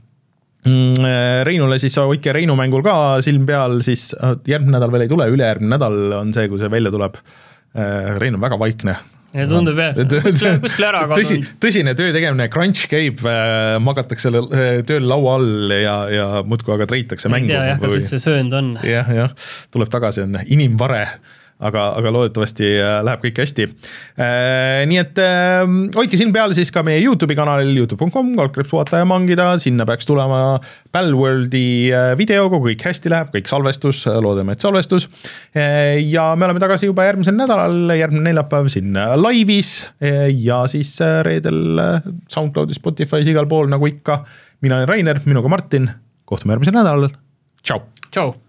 [SPEAKER 1] Reinule siis hoidke Reinu mängul ka silm peal, siis järgmine nädal veel ei tule, ülejärgmine nädal on see, kui see välja tuleb. Rein on väga vaikne.
[SPEAKER 2] Ja tundub jah, kuskil, kuskil ära
[SPEAKER 1] Tõsi, tõsine töö tegemine, crunch käib, magatakse tööl laua all ja, ja muudku aga treitakse mängu.
[SPEAKER 2] Ei tea jah, kas üldse söönd on.
[SPEAKER 1] Jah, jah, tuleb tagasi, on inimvare, aga, aga loodetavasti läheb kõik hästi. Nii et hoidke silm peal siis ka meie YouTube'i kanalil youtube punkt com, kaldkriips puhata ja mangida, sinna peaks tulema Palworldi video, kui kõik hästi läheb, kõik salvestus, loodame, et salvestus. Ja me oleme tagasi juba järgmisel nädalal, järgmine neljapäev siin laivis ja siis reedel SoundCloudis, Spotify's igal pool nagu ikka. Mina olen Rainer, minuga Martin, kohtume järgmisel nädalal. Tšau!
[SPEAKER 2] Tšau!